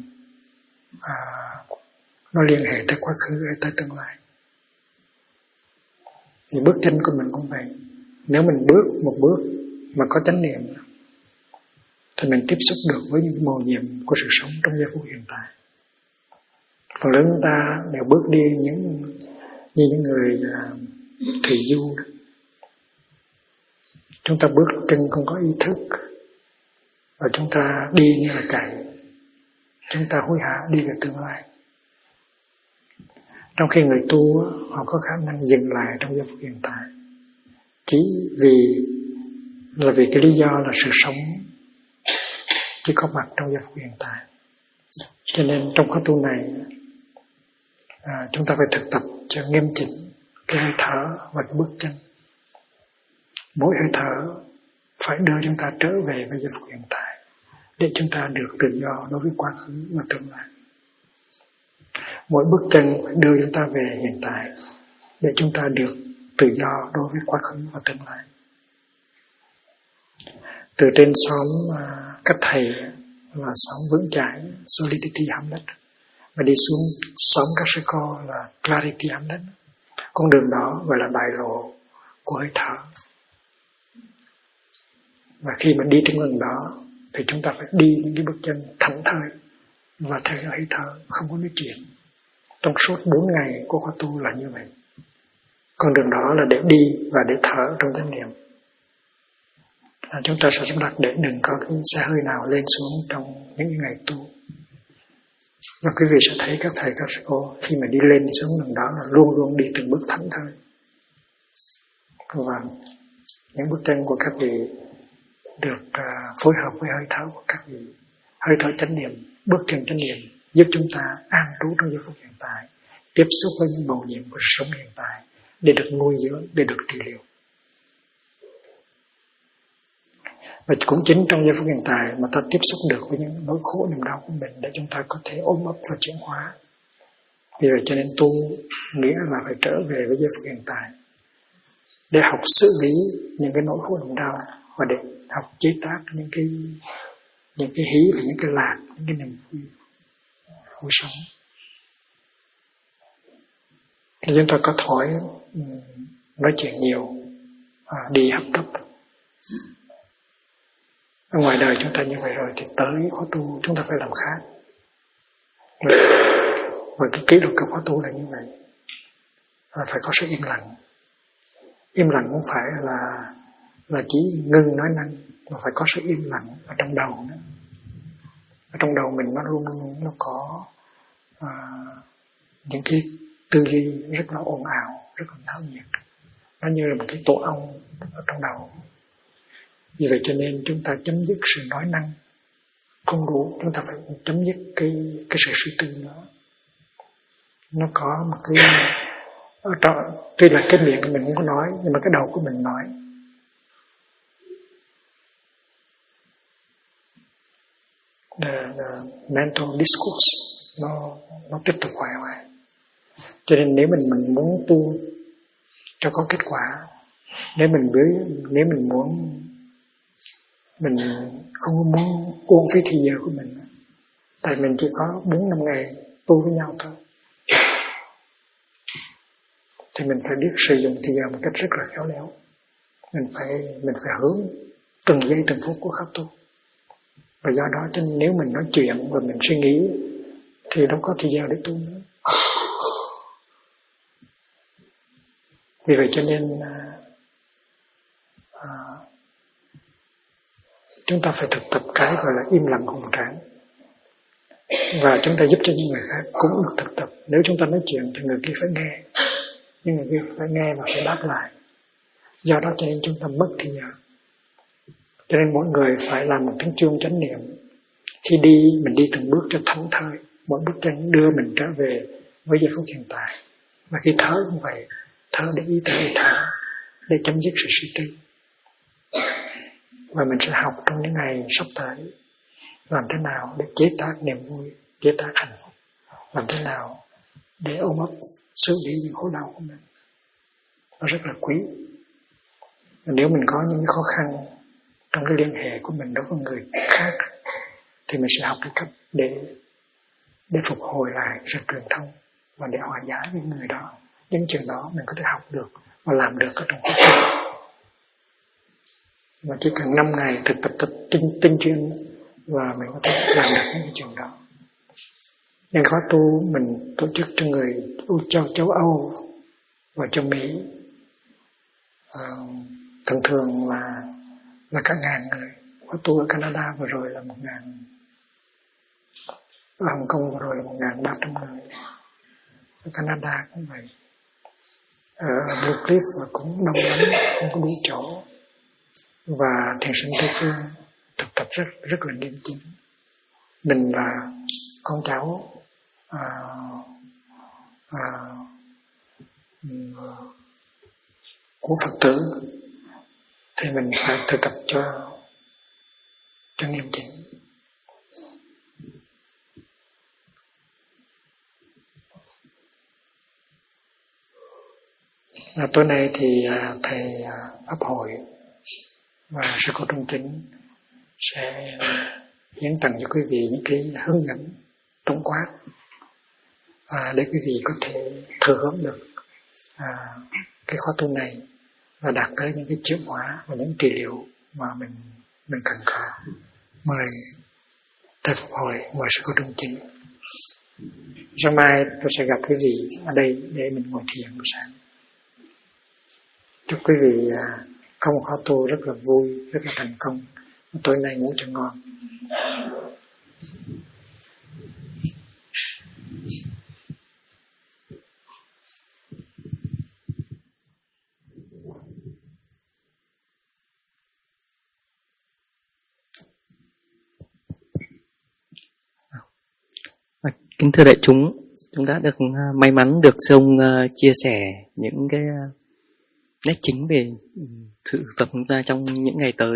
nó liên hệ tới quá khứ hay tới tương lai. Thì bước chân của mình cũng vậy. Nếu mình bước một bước mà có chánh niệm thì mình tiếp xúc được với những mầu nhiệm của sự sống trong giây phút hiện tại. Phần lớn chúng ta đều bước đi như những người thủy du đó. Chúng ta bước chân không có ý thức, và chúng ta đi như là chạy, chúng ta hối hả đi về tương lai. Trong khi người tu họ có khả năng dừng lại trong giây phút hiện tại, chỉ vì cái lý do là sự sống chỉ có mặt trong giây phút hiện tại. Cho nên trong khóa tu này chúng ta phải thực tập cho nghiêm chỉnh cái hơi thở và cái bước chân. Mỗi hơi thở phải đưa chúng ta trở về với giây phút hiện tại để chúng ta được tự do đối với quá khứ và tương lai. Mỗi bước chân phải đưa chúng ta về hiện tại để chúng ta được tự do đối với quá khứ và tương lai. Từ trên xóm các thầy là xóm Vững Chãi, Solidity Hamlet, và đi xuống xóm các sư cô là Clarity Hamlet. Con đường đó gọi là đại lộ của hơi thở. Và khi mà đi trên đường đó thì chúng ta phải đi những cái bước chân thảnh thơi và theo hơi thở, không có nói chuyện. Trong suốt 4 ngày của khóa tu là như vậy. Con đường đó là để đi và để thở trong chánh niệm. Chúng ta sẽ sắp đặt để đừng có cái xe hơi nào lên xuống trong những ngày tu. Và quý vị sẽ thấy các thầy các cô khi mà đi lên đi xuống đường đó là luôn luôn đi từng bước thảnh thơi. Và những bước chân của các vị được phối hợp với hơi thở của các vị. Hơi thở chánh niệm, bước chân chánh niệm giúp chúng ta an trú trong giây phút hiện tại, tiếp xúc với những mầu nhiệm của sống hiện tại để được nuôi dưỡng, để được trị liệu. Và cũng chính trong giây phút hiện tại mà ta tiếp xúc được với những nỗi khổ niềm đau của mình để chúng ta có thể ôm ấp và chuyển hóa. Vì vậy cho nên tu nghĩa là phải trở về với giây phút hiện tại để học xử lý những cái nỗi khổ niềm đau và để học chế tác những cái hí và những cái lạc, những cái niềm vui sống. Thì chúng ta có thói nói chuyện nhiều, đi hấp tấp. Ở ngoài đời chúng ta như vậy rồi thì tới khóa tu chúng ta phải làm khác. Và cái kỷ luật của khóa tu là như vậy. Phải có sự im lặng. Im lặng không phải là chỉ ngừng nói năng, mà phải có sự im lặng ở trong đầu nữa. Ở trong đầu mình nó luôn luôn nó có những cái tư duy rất là ồn ào, rất là náo nhiệt. nó như là một cái tổ ong ở trong đầu. Vì vậy cho nên chúng ta chấm dứt sự nói năng không đủ, chúng ta phải chấm dứt cái sự suy tư đó. Nó có một cái ở trong, tuy là cái miệng của mình không có nói, nhưng mà cái đầu của mình nói. The mental discourse nó tiếp tục hoài hoài. Cho nên nếu mình muốn tu cho có kết quả, nếu mình muốn, mình không muốn uổng phí thời giờ của mình, tại mình chỉ có 4-5 ngày tu với nhau thôi, thì mình phải biết sử dụng thời giờ một cách rất là khéo léo. Mình phải hướng từng giây từng phút của khắc tu. Và do đó cho nên nếu mình nói chuyện và mình suy nghĩ thì đâu có thời giờ để tu nữa. Vì vậy cho nên chúng ta phải thực tập cái gọi là im lặng hùng tráng. Và chúng ta giúp cho những người khác cũng được thực tập. Nếu chúng ta nói chuyện thì người kia phải nghe, nhưng người kia phải nghe và phải đáp lại. Do đó cho nên chúng ta mất thời giờ. Cho nên mỗi người phải làm một tiếng chuông chánh niệm. Khi đi, mình đi từng bước cho thảnh thơi. Mỗi bước chân đưa mình trở về với giây phút hiện tại. Và khi thở cũng vậy, thở để ý tới thở, để chấm dứt sự suy tư. Và mình sẽ học trong những ngày sắp tới làm thế nào để chế tác niềm vui, chế tác hạnh phúc, làm thế nào để ôm ấp xử lý những khổ đau của mình. Nó rất là quý. Và nếu mình có những khó khăn trong cái liên hệ của mình đối với người khác, thì mình sẽ học cái cách để phục hồi lại sự truyền thông và để hòa giải với người đó. Những chuyện đó mình có thể học được và làm được ở trong cuộc sống. Mà chỉ cần 5 ngày thực tập tinh chuyên là mình có thể làm được những chuyện đó. Nhưng khóa tu mình tổ chức cho người châu Âu và châu Mỹ, thường là cả ngàn người. Khóa tu ở Canada vừa rồi là 1.000, ở Hồng Kông vừa rồi là 1.300 người, ở Canada cũng vậy, ở Blue Cliff cũng đông lắm, không có đủ chỗ. Và thiền sinh Tây Phương thực tập rất là nghiêm chính. Mình là con cháu của Phật tử thì mình phải thực tập cho nghiêm chỉnh. Tối nay thì thầy Pháp Hội và sư cô Trung Chính sẽ hiến tặng cho quý vị những cái hướng dẫn tổng quát để quý vị có thể thừa hưởng được cái khóa tu này và đạt tới những cái chuyển hóa và những trị liệu mà mình cần có. Mời thầy Pháp Hội, mời sư cô Trung Chính. Sáng mai tôi sẽ gặp quý vị ở đây để mình ngồi thiền buổi sáng. Chúc quý vị có một khóa tu rất là vui, rất là thành công. Tối nay ngủ cho ngon. Kính thưa đại chúng, chúng ta được may mắn được ông chia sẻ những cái nét chính về sự tập chúng ta trong những ngày tới.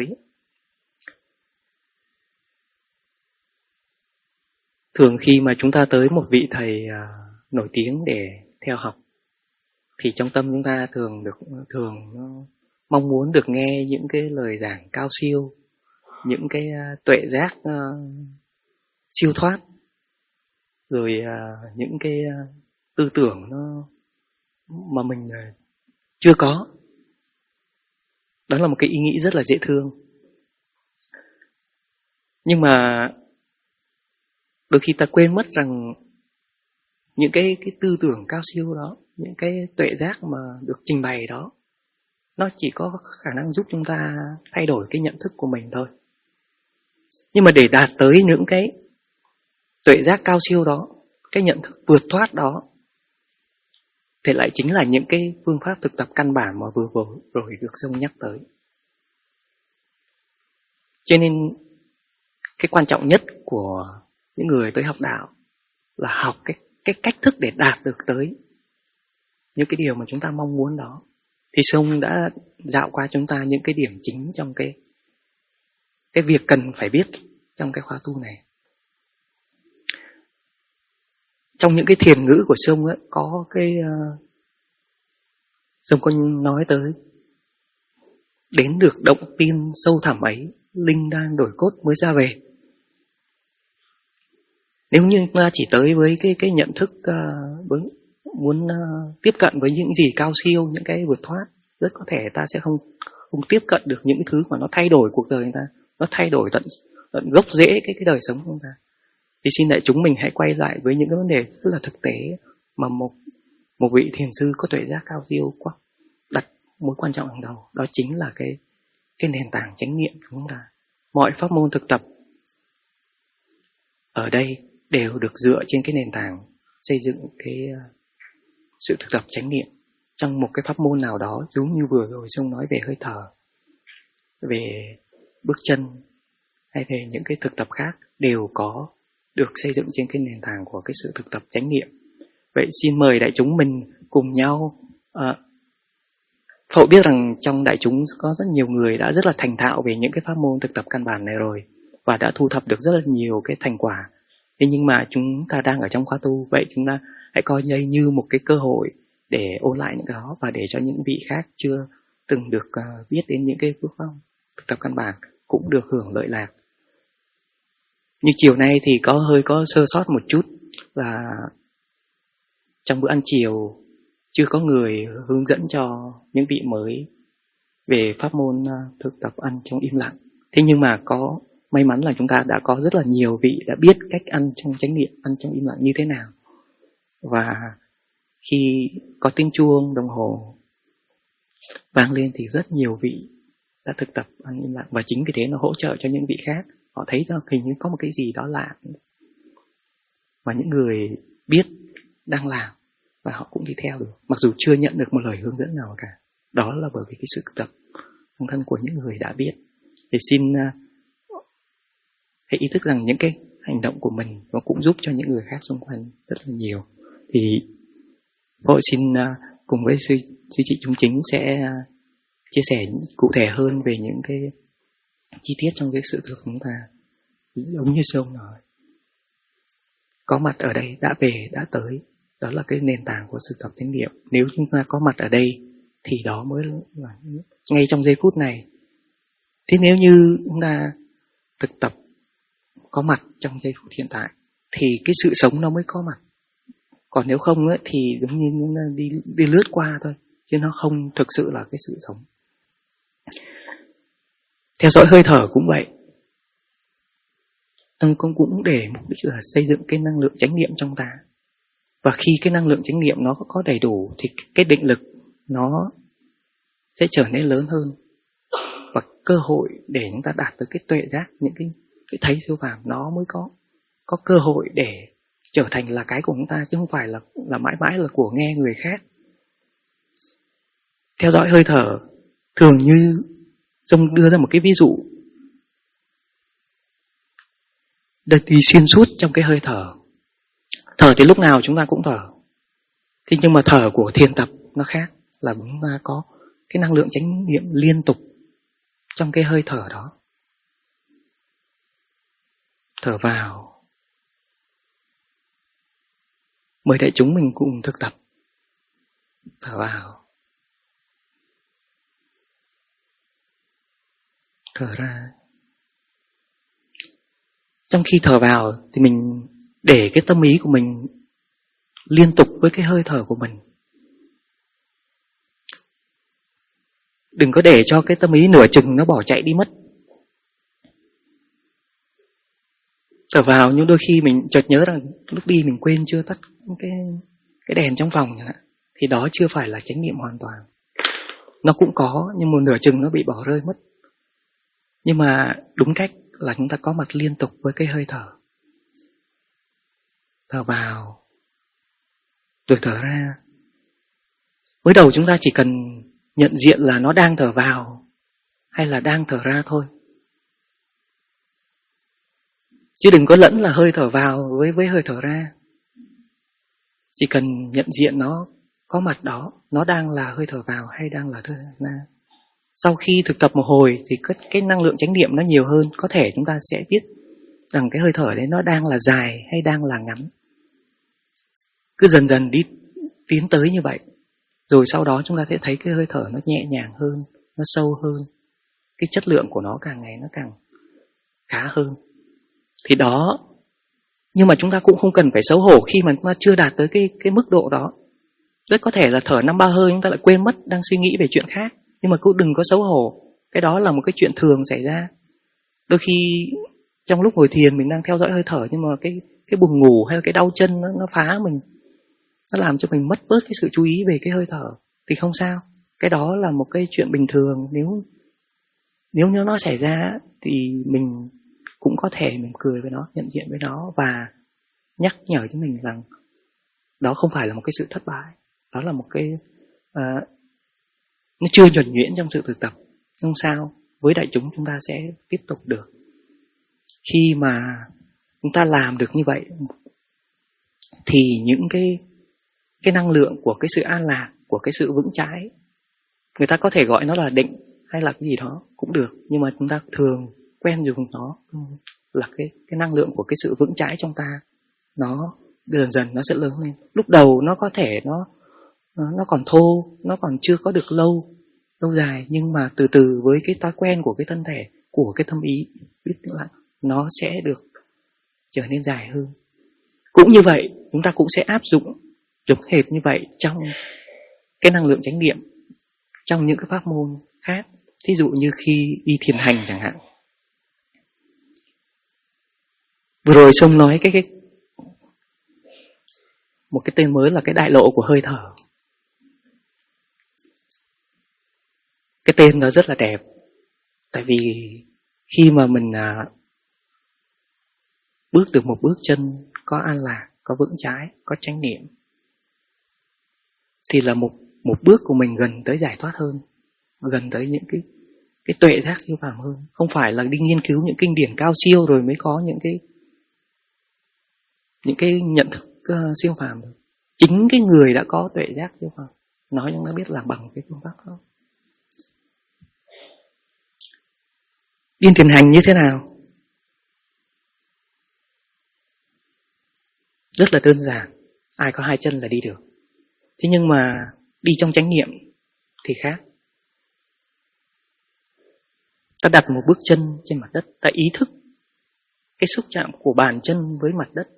Thường khi mà chúng ta tới một vị thầy nổi tiếng để theo học, thì trong tâm chúng ta thường mong muốn được nghe những cái lời giảng cao siêu, những cái tuệ giác siêu thoát, rồi những cái tư tưởng mà mình chưa có. Đó là một cái ý nghĩ rất là dễ thương. Nhưng mà đôi khi ta quên mất rằng những cái tư tưởng cao siêu đó, những cái tuệ giác mà được trình bày đó, nó chỉ có khả năng giúp chúng ta thay đổi cái nhận thức của mình thôi. Nhưng mà để đạt tới những cái tuệ giác cao siêu đó, cái nhận thức vượt thoát đó, Thế lại chính là những cái phương pháp thực tập căn bản mà vừa rồi được Sông nhắc tới. Cho nên cái quan trọng nhất của những người tới học đạo là học cái cách thức để đạt được tới những cái điều mà chúng ta mong muốn đó. Thì Sông đã dạo qua chúng ta những cái điểm chính trong cái việc cần phải biết trong cái khóa tu này. Trong những cái thiền ngữ của Sông ấy, có cái Sông có nói tới: đến được động tin sâu thẳm ấy, linh đang đổi cốt mới ra về. Nếu như ta chỉ tới với cái nhận thức muốn tiếp cận với những gì cao siêu, những cái vượt thoát, rất có thể ta sẽ không tiếp cận được những thứ mà nó thay đổi cuộc đời người ta, nó thay đổi tận gốc rễ cái đời sống của chúng ta. Thì xin đại chúng mình hãy quay lại với những cái vấn đề rất là thực tế mà một vị thiền sư có tuệ giác cao siêu quá đặt mối quan trọng hàng đầu. Đó chính là cái nền tảng chánh niệm của chúng ta. Mọi pháp môn thực tập ở đây đều được dựa trên cái nền tảng xây dựng cái sự thực tập chánh niệm. Trong một cái pháp môn nào đó, giống như vừa rồi Sông nói về hơi thở, về bước chân, hay về những cái thực tập khác, đều có được xây dựng trên cái nền tảng của cái sự thực tập chánh niệm. Vậy xin mời đại chúng mình cùng nhau Phậu biết rằng trong đại chúng có rất nhiều người đã rất là thành thạo về những cái pháp môn thực tập căn bản này rồi, và đã thu thập được rất là nhiều cái thành quả. Thế nhưng mà chúng ta đang ở trong khóa tu, vậy chúng ta hãy coi đây như một cái cơ hội để ôn lại những cái đó, và để cho những vị khác chưa từng được biết đến những cái phương pháp thực tập căn bản cũng được hưởng lợi lạc. Như chiều nay thì hơi có sơ sót một chút là trong bữa ăn chiều chưa có người hướng dẫn cho những vị mới về pháp môn thực tập ăn trong im lặng. Thế nhưng mà có may mắn là chúng ta đã có rất là nhiều vị đã biết cách ăn trong chánh niệm, ăn trong im lặng như thế nào. Và khi có tiếng chuông đồng hồ vang lên thì rất nhiều vị đã thực tập ăn im lặng, và chính vì thế nó hỗ trợ cho những vị khác. Họ thấy rằng hình như có một cái gì đó lạ mà những người biết đang làm, và họ cũng đi theo được, mặc dù chưa nhận được một lời hướng dẫn nào cả. Đó là bởi vì cái sự thực tập bản thân của những người đã biết. Thì xin hãy ý thức rằng những cái hành động của mình nó cũng giúp cho những người khác xung quanh rất là nhiều. Thì Hội xin cùng với sư chị Trung Chính sẽ chia sẻ cụ thể hơn về những cái chi tiết trong cái sự thực của chúng ta. Giống như Sông nói, có mặt ở đây, đã về, đã tới, đó là cái nền tảng của sự tập chánh niệm. Nếu chúng ta có mặt ở đây thì đó mới là ngay trong giây phút này. Thế nếu như chúng ta thực tập có mặt trong giây phút hiện tại thì cái sự sống nó mới có mặt. Còn nếu không ấy, thì giống như đi lướt qua thôi, chứ nó không thực sự là cái sự sống. Theo dõi hơi thở cũng vậy. Tăng công cũng để mục đích là xây dựng cái năng lượng chánh niệm trong ta. Và khi cái năng lượng chánh niệm nó có đầy đủ thì cái định lực nó sẽ trở nên lớn hơn. Và cơ hội để chúng ta đạt tới cái tuệ giác, những cái thấy siêu phàm, nó mới có cơ hội để trở thành là cái của chúng ta, chứ không phải là mãi mãi là của nghe người khác. Theo dõi hơi thở, thường như Dông đưa ra một cái ví dụ, được đi xuyên suốt trong cái hơi thở. Thở thì lúc nào chúng ta cũng thở. Thế nhưng mà thở của thiền tập nó khác, là chúng ta có cái năng lượng chánh niệm liên tục trong cái hơi thở đó. Thở vào. Mời đại chúng mình cùng thực tập. Thở vào. Thở ra. Trong khi thở vào thì mình để cái tâm ý của mình liên tục với cái hơi thở của mình. Đừng có để cho cái tâm ý nửa chừng nó bỏ chạy đi mất. Thở vào, nhưng đôi khi mình chợt nhớ rằng lúc đi mình quên chưa tắt cái đèn trong phòng chẳng hạn, thì đó chưa phải là chánh niệm hoàn toàn. Nó cũng có, nhưng một nửa chừng nó bị bỏ rơi mất. Nhưng mà đúng cách là chúng ta có mặt liên tục với cái hơi thở. Thở vào, rồi thở ra. Mới đầu chúng ta chỉ cần nhận diện là nó đang thở vào hay là đang thở ra thôi. Chứ đừng có lẫn là hơi thở vào với hơi thở ra. Chỉ cần nhận diện nó có mặt đó, nó đang là hơi thở vào hay đang là hơi thở ra. Sau khi thực tập một hồi thì cái năng lượng chánh niệm nó nhiều hơn. Có thể chúng ta sẽ biết rằng cái hơi thở đấy nó đang là dài hay đang là ngắn. Cứ dần dần đi tiến tới như vậy. Rồi sau đó chúng ta sẽ thấy cái hơi thở nó nhẹ nhàng hơn, nó sâu hơn. Cái chất lượng của nó càng ngày nó càng khá hơn. Thì đó, nhưng mà chúng ta cũng không cần phải xấu hổ khi mà chúng ta chưa đạt tới cái mức độ đó. Rất có thể là thở 5-3 hơi chúng ta lại quên mất, đang suy nghĩ về chuyện khác. Nhưng mà cũng đừng có xấu hổ. Cái đó là một cái chuyện thường xảy ra. Đôi khi trong lúc ngồi thiền mình đang theo dõi hơi thở, nhưng mà cái buồn ngủ hay là cái đau chân nó phá mình, nó làm cho mình mất bớt cái sự chú ý về cái hơi thở. Thì không sao. Cái đó là một cái chuyện bình thường. Nếu như nó xảy ra thì mình cũng có thể mình cười với nó, nhận diện với nó và nhắc nhở cho mình rằng đó không phải là một cái sự thất bại. Đó là một cái nó chưa nhuần nhuyễn trong sự thực tập. Không sao, với đại chúng chúng ta sẽ tiếp tục được. Khi mà chúng ta làm được như vậy thì những cái năng lượng của cái sự an lạc, của cái sự vững chãi, người ta có thể gọi nó là định hay là cái gì đó cũng được, nhưng mà chúng ta thường quen dùng nó là cái năng lượng của cái sự vững chãi trong ta. Nó dần dần nó sẽ lớn lên. Lúc đầu nó có thể nó còn thô, nó còn chưa có được lâu dài, nhưng mà từ từ với cái thói quen của cái thân thể, của cái tâm ý, biết là nó sẽ được trở nên dài hơn. Cũng như vậy, chúng ta cũng sẽ áp dụng giống hệt như vậy trong cái năng lượng chánh niệm, trong những cái pháp môn khác. Thí dụ như khi đi thiền hành chẳng hạn. Vừa rồi Sông nói một cái tên mới là cái đại lộ của hơi thở. Cái tên nó rất là đẹp. Tại vì khi mà mình bước được một bước chân có an lạc, có vững chãi, có chánh niệm, thì là một bước của mình gần tới giải thoát hơn, gần tới những cái tuệ giác siêu phàm hơn. Không phải là đi nghiên cứu những kinh điển cao siêu rồi mới có những cái nhận thức siêu phàm. Chính cái người đã có tuệ giác siêu phàm nói chúng ta biết là bằng cái phương pháp đó. Đi thiền hành như thế nào? Rất là đơn giản. Ai có hai chân là đi được. Thế nhưng mà đi trong chánh niệm thì khác. Ta đặt một bước chân trên mặt đất, ta ý thức cái xúc chạm của bàn chân với mặt đất.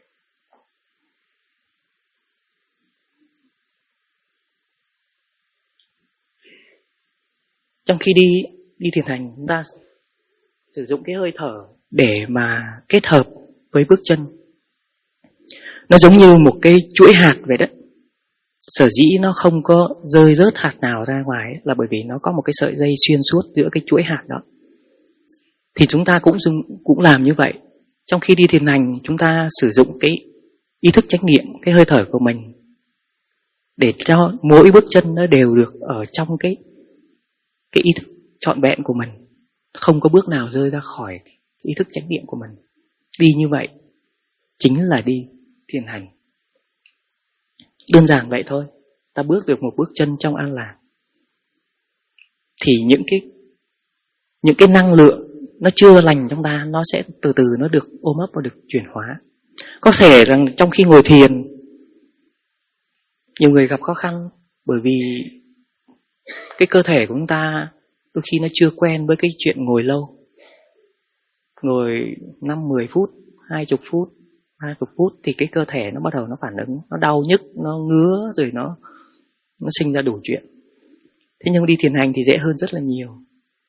Trong khi đi thiền hành, chúng ta sử dụng cái hơi thở để mà kết hợp với bước chân. Nó giống như một cái chuỗi hạt vậy đấy. Sở dĩ nó không có rơi rớt hạt nào ra ngoài là bởi vì nó có một cái sợi dây xuyên suốt giữa cái chuỗi hạt đó. Thì chúng ta cũng làm như vậy. Trong khi đi thiền hành, chúng ta sử dụng cái ý thức chánh niệm, cái hơi thở của mình, để cho mỗi bước chân nó đều được ở trong cái ý thức trọn vẹn của mình. Không có bước nào rơi ra khỏi ý thức chánh niệm của mình. Đi như vậy chính là đi thiền hành. Đơn giản vậy thôi. Ta bước được một bước chân trong an lạc, thì những cái năng lượng nó chưa lành trong ta, nó sẽ từ từ nó được ôm ấp và được chuyển hóa. Có thể rằng trong khi ngồi thiền, nhiều người gặp khó khăn bởi vì cái cơ thể của chúng ta đôi khi nó chưa quen với cái chuyện ngồi lâu. Ngồi 5-10 phút, 20 phút, 20 phút thì cái cơ thể nó bắt đầu nó phản ứng, nó đau nhức, nó ngứa, rồi nó sinh ra đủ chuyện. Thế nhưng đi thiền hành thì dễ hơn rất là nhiều.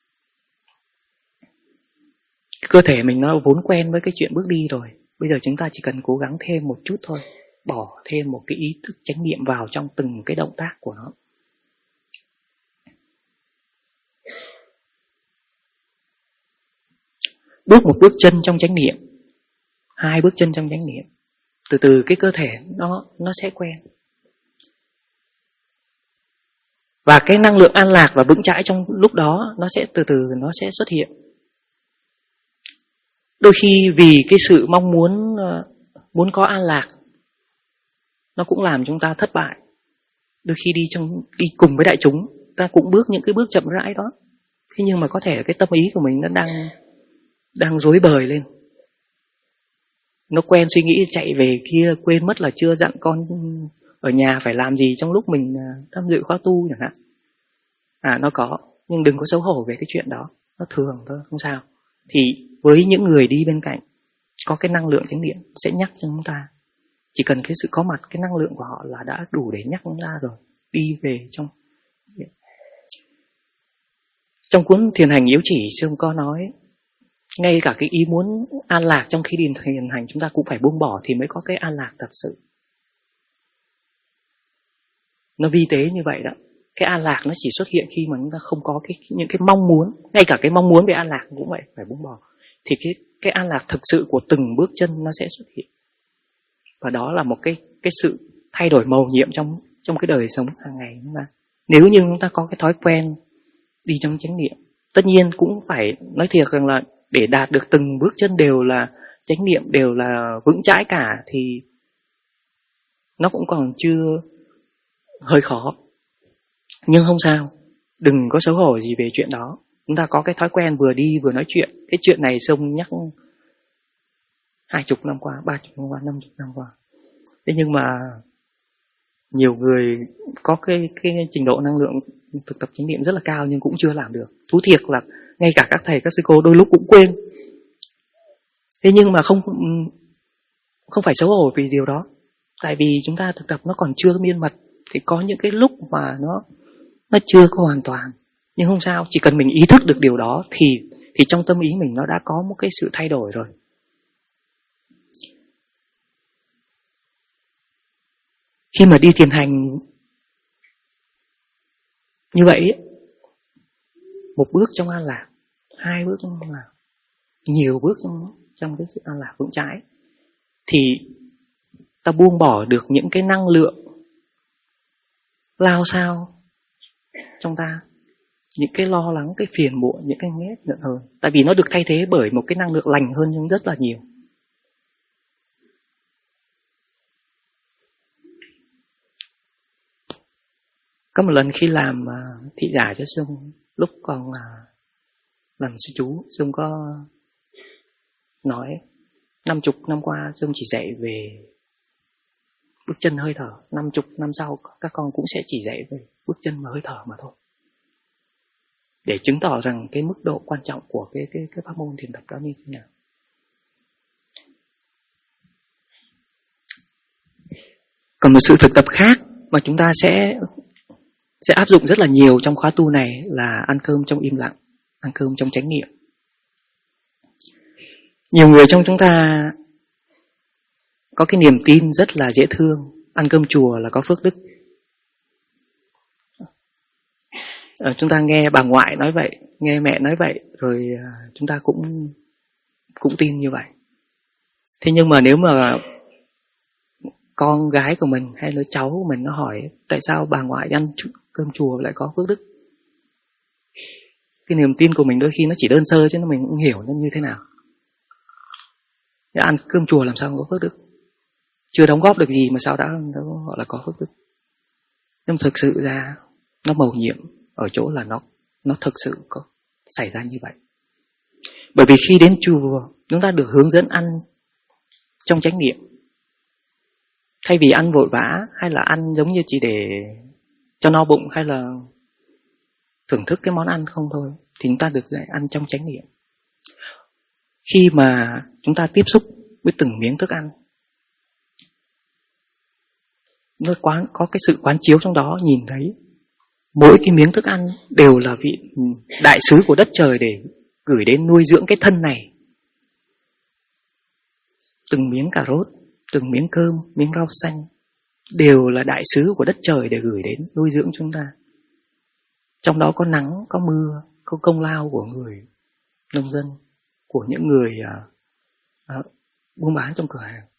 Cơ thể mình nó vốn quen với cái chuyện bước đi rồi. Bây giờ chúng ta chỉ cần cố gắng thêm một chút thôi, bỏ thêm một cái ý thức chánh niệm vào trong từng cái động tác của nó. Bước một bước chân trong chánh niệm, 2 bước chân trong chánh niệm, từ từ cái cơ thể nó sẽ quen. Và cái năng lượng an lạc và vững chãi trong lúc đó nó sẽ từ từ nó sẽ xuất hiện. Đôi khi vì cái sự mong muốn có an lạc, nó cũng làm chúng ta thất bại. Đôi khi đi cùng với đại chúng, ta cũng bước những cái bước chậm rãi đó. Thế nhưng mà có thể cái tâm ý của mình nó đang rối bời lên. Nó quen suy nghĩ chạy về kia, quên mất là chưa dặn con ở nhà phải làm gì trong lúc mình tham dự khóa tu chẳng hạn. Nó có, nhưng đừng có xấu hổ về cái chuyện đó. Nó thường thôi, không sao. Thì với những người đi bên cạnh, có cái năng lượng chánh niệm sẽ nhắc cho chúng ta. Chỉ cần cái sự có mặt, cái năng lượng của họ là đã đủ để nhắc chúng ta rồi. Đi về trong cuốn Thiền hành yếu chỉ, sư ông có nói, ngay cả cái ý muốn an lạc trong khi đi thiền hành chúng ta cũng phải buông bỏ thì mới có cái an lạc thật sự. Nó vi tế như vậy đó. Cái an lạc nó chỉ xuất hiện khi mà chúng ta không có những cái mong muốn. Ngay cả cái mong muốn về an lạc cũng vậy, phải buông bỏ. Thì cái an lạc thực sự của từng bước chân nó sẽ xuất hiện. Và đó là một cái sự thay đổi mầu nhiệm trong cái đời sống hàng ngày chúng ta. Nếu như chúng ta có cái thói quen đi trong chánh niệm, tất nhiên cũng phải nói thiệt rằng là để đạt được từng bước chân đều là chánh niệm, đều là vững chãi cả, thì nó cũng còn chưa, hơi khó. Nhưng không sao, đừng có xấu hổ gì về chuyện đó. Chúng ta có cái thói quen vừa đi vừa nói chuyện. Cái chuyện này Sông nhắc 20 năm qua, 30 năm qua, 50 năm qua. Thế nhưng mà nhiều người có cái trình độ năng lượng thực tập chánh niệm rất là cao nhưng cũng chưa làm được. Thú thiệt là ngay cả các thầy, các sư cô đôi lúc cũng quên. Thế nhưng mà không phải xấu hổ vì điều đó. Tại vì chúng ta thực tập nó còn chưa miên mật. Thì có những cái lúc mà nó chưa có hoàn toàn. Nhưng không sao, chỉ cần mình ý thức được điều đó thì trong tâm ý mình nó đã có một cái sự thay đổi rồi. Khi mà đi thiền hành như vậy, một bước trong an lạc, 2 bước trong an lạc, nhiều bước trong cái sự an lạc vững chãi, thì ta buông bỏ được những cái năng lượng lao sao trong ta, những cái lo lắng, cái phiền muộn, những cái ghét giận hờn. Tại vì nó được thay thế bởi một cái năng lượng lành hơn nhưng rất là nhiều. Có một lần khi làm thị giả cho Sung, lúc còn làm sư chú, Sung có nói 50 năm qua Sung chỉ dạy về bước chân hơi thở, 50 năm sau các con cũng sẽ chỉ dạy về bước chân và hơi thở mà thôi. Để chứng tỏ rằng cái mức độ quan trọng của cái pháp môn thiền tập đó như thế nào. Còn một sự thực tập khác mà chúng ta sẽ áp dụng rất là nhiều trong khóa tu này là ăn cơm trong im lặng, ăn cơm trong chánh niệm. Nhiều người trong chúng ta có cái niềm tin rất là dễ thương, ăn cơm chùa là có phước đức. Chúng ta nghe bà ngoại nói vậy, nghe mẹ nói vậy, rồi chúng ta cũng tin như vậy. Thế nhưng mà nếu mà con gái của mình hay là cháu của mình nó hỏi tại sao bà ngoại ăn cơm chùa lại có phước đức, cái niềm tin của mình đôi khi nó chỉ đơn sơ chứ mình cũng hiểu nó như thế nào. Ăn cơm chùa làm sao có phước đức, chưa đóng góp được gì mà sao đã gọi là có phước đức. Nhưng thực sự ra nó mầu nhiệm ở chỗ là nó thực sự có xảy ra như vậy. Bởi vì khi đến chùa chúng ta được hướng dẫn ăn trong chánh niệm, thay vì ăn vội vã hay là ăn giống như chỉ để cho no bụng hay là thưởng thức cái món ăn không thôi, thì chúng ta được dạy ăn trong chánh niệm. Khi mà chúng ta tiếp xúc với từng miếng thức ăn, nó có cái sự quán chiếu trong đó, nhìn thấy mỗi cái miếng thức ăn đều là vị đại sứ của đất trời để gửi đến nuôi dưỡng cái thân này. Từng miếng cà rốt, từng miếng cơm, miếng rau xanh đều là đại sứ của đất trời để gửi đến nuôi dưỡng chúng ta. Trong đó có nắng, có mưa, có công lao của người nông dân, của những người buôn bán trong cửa hàng.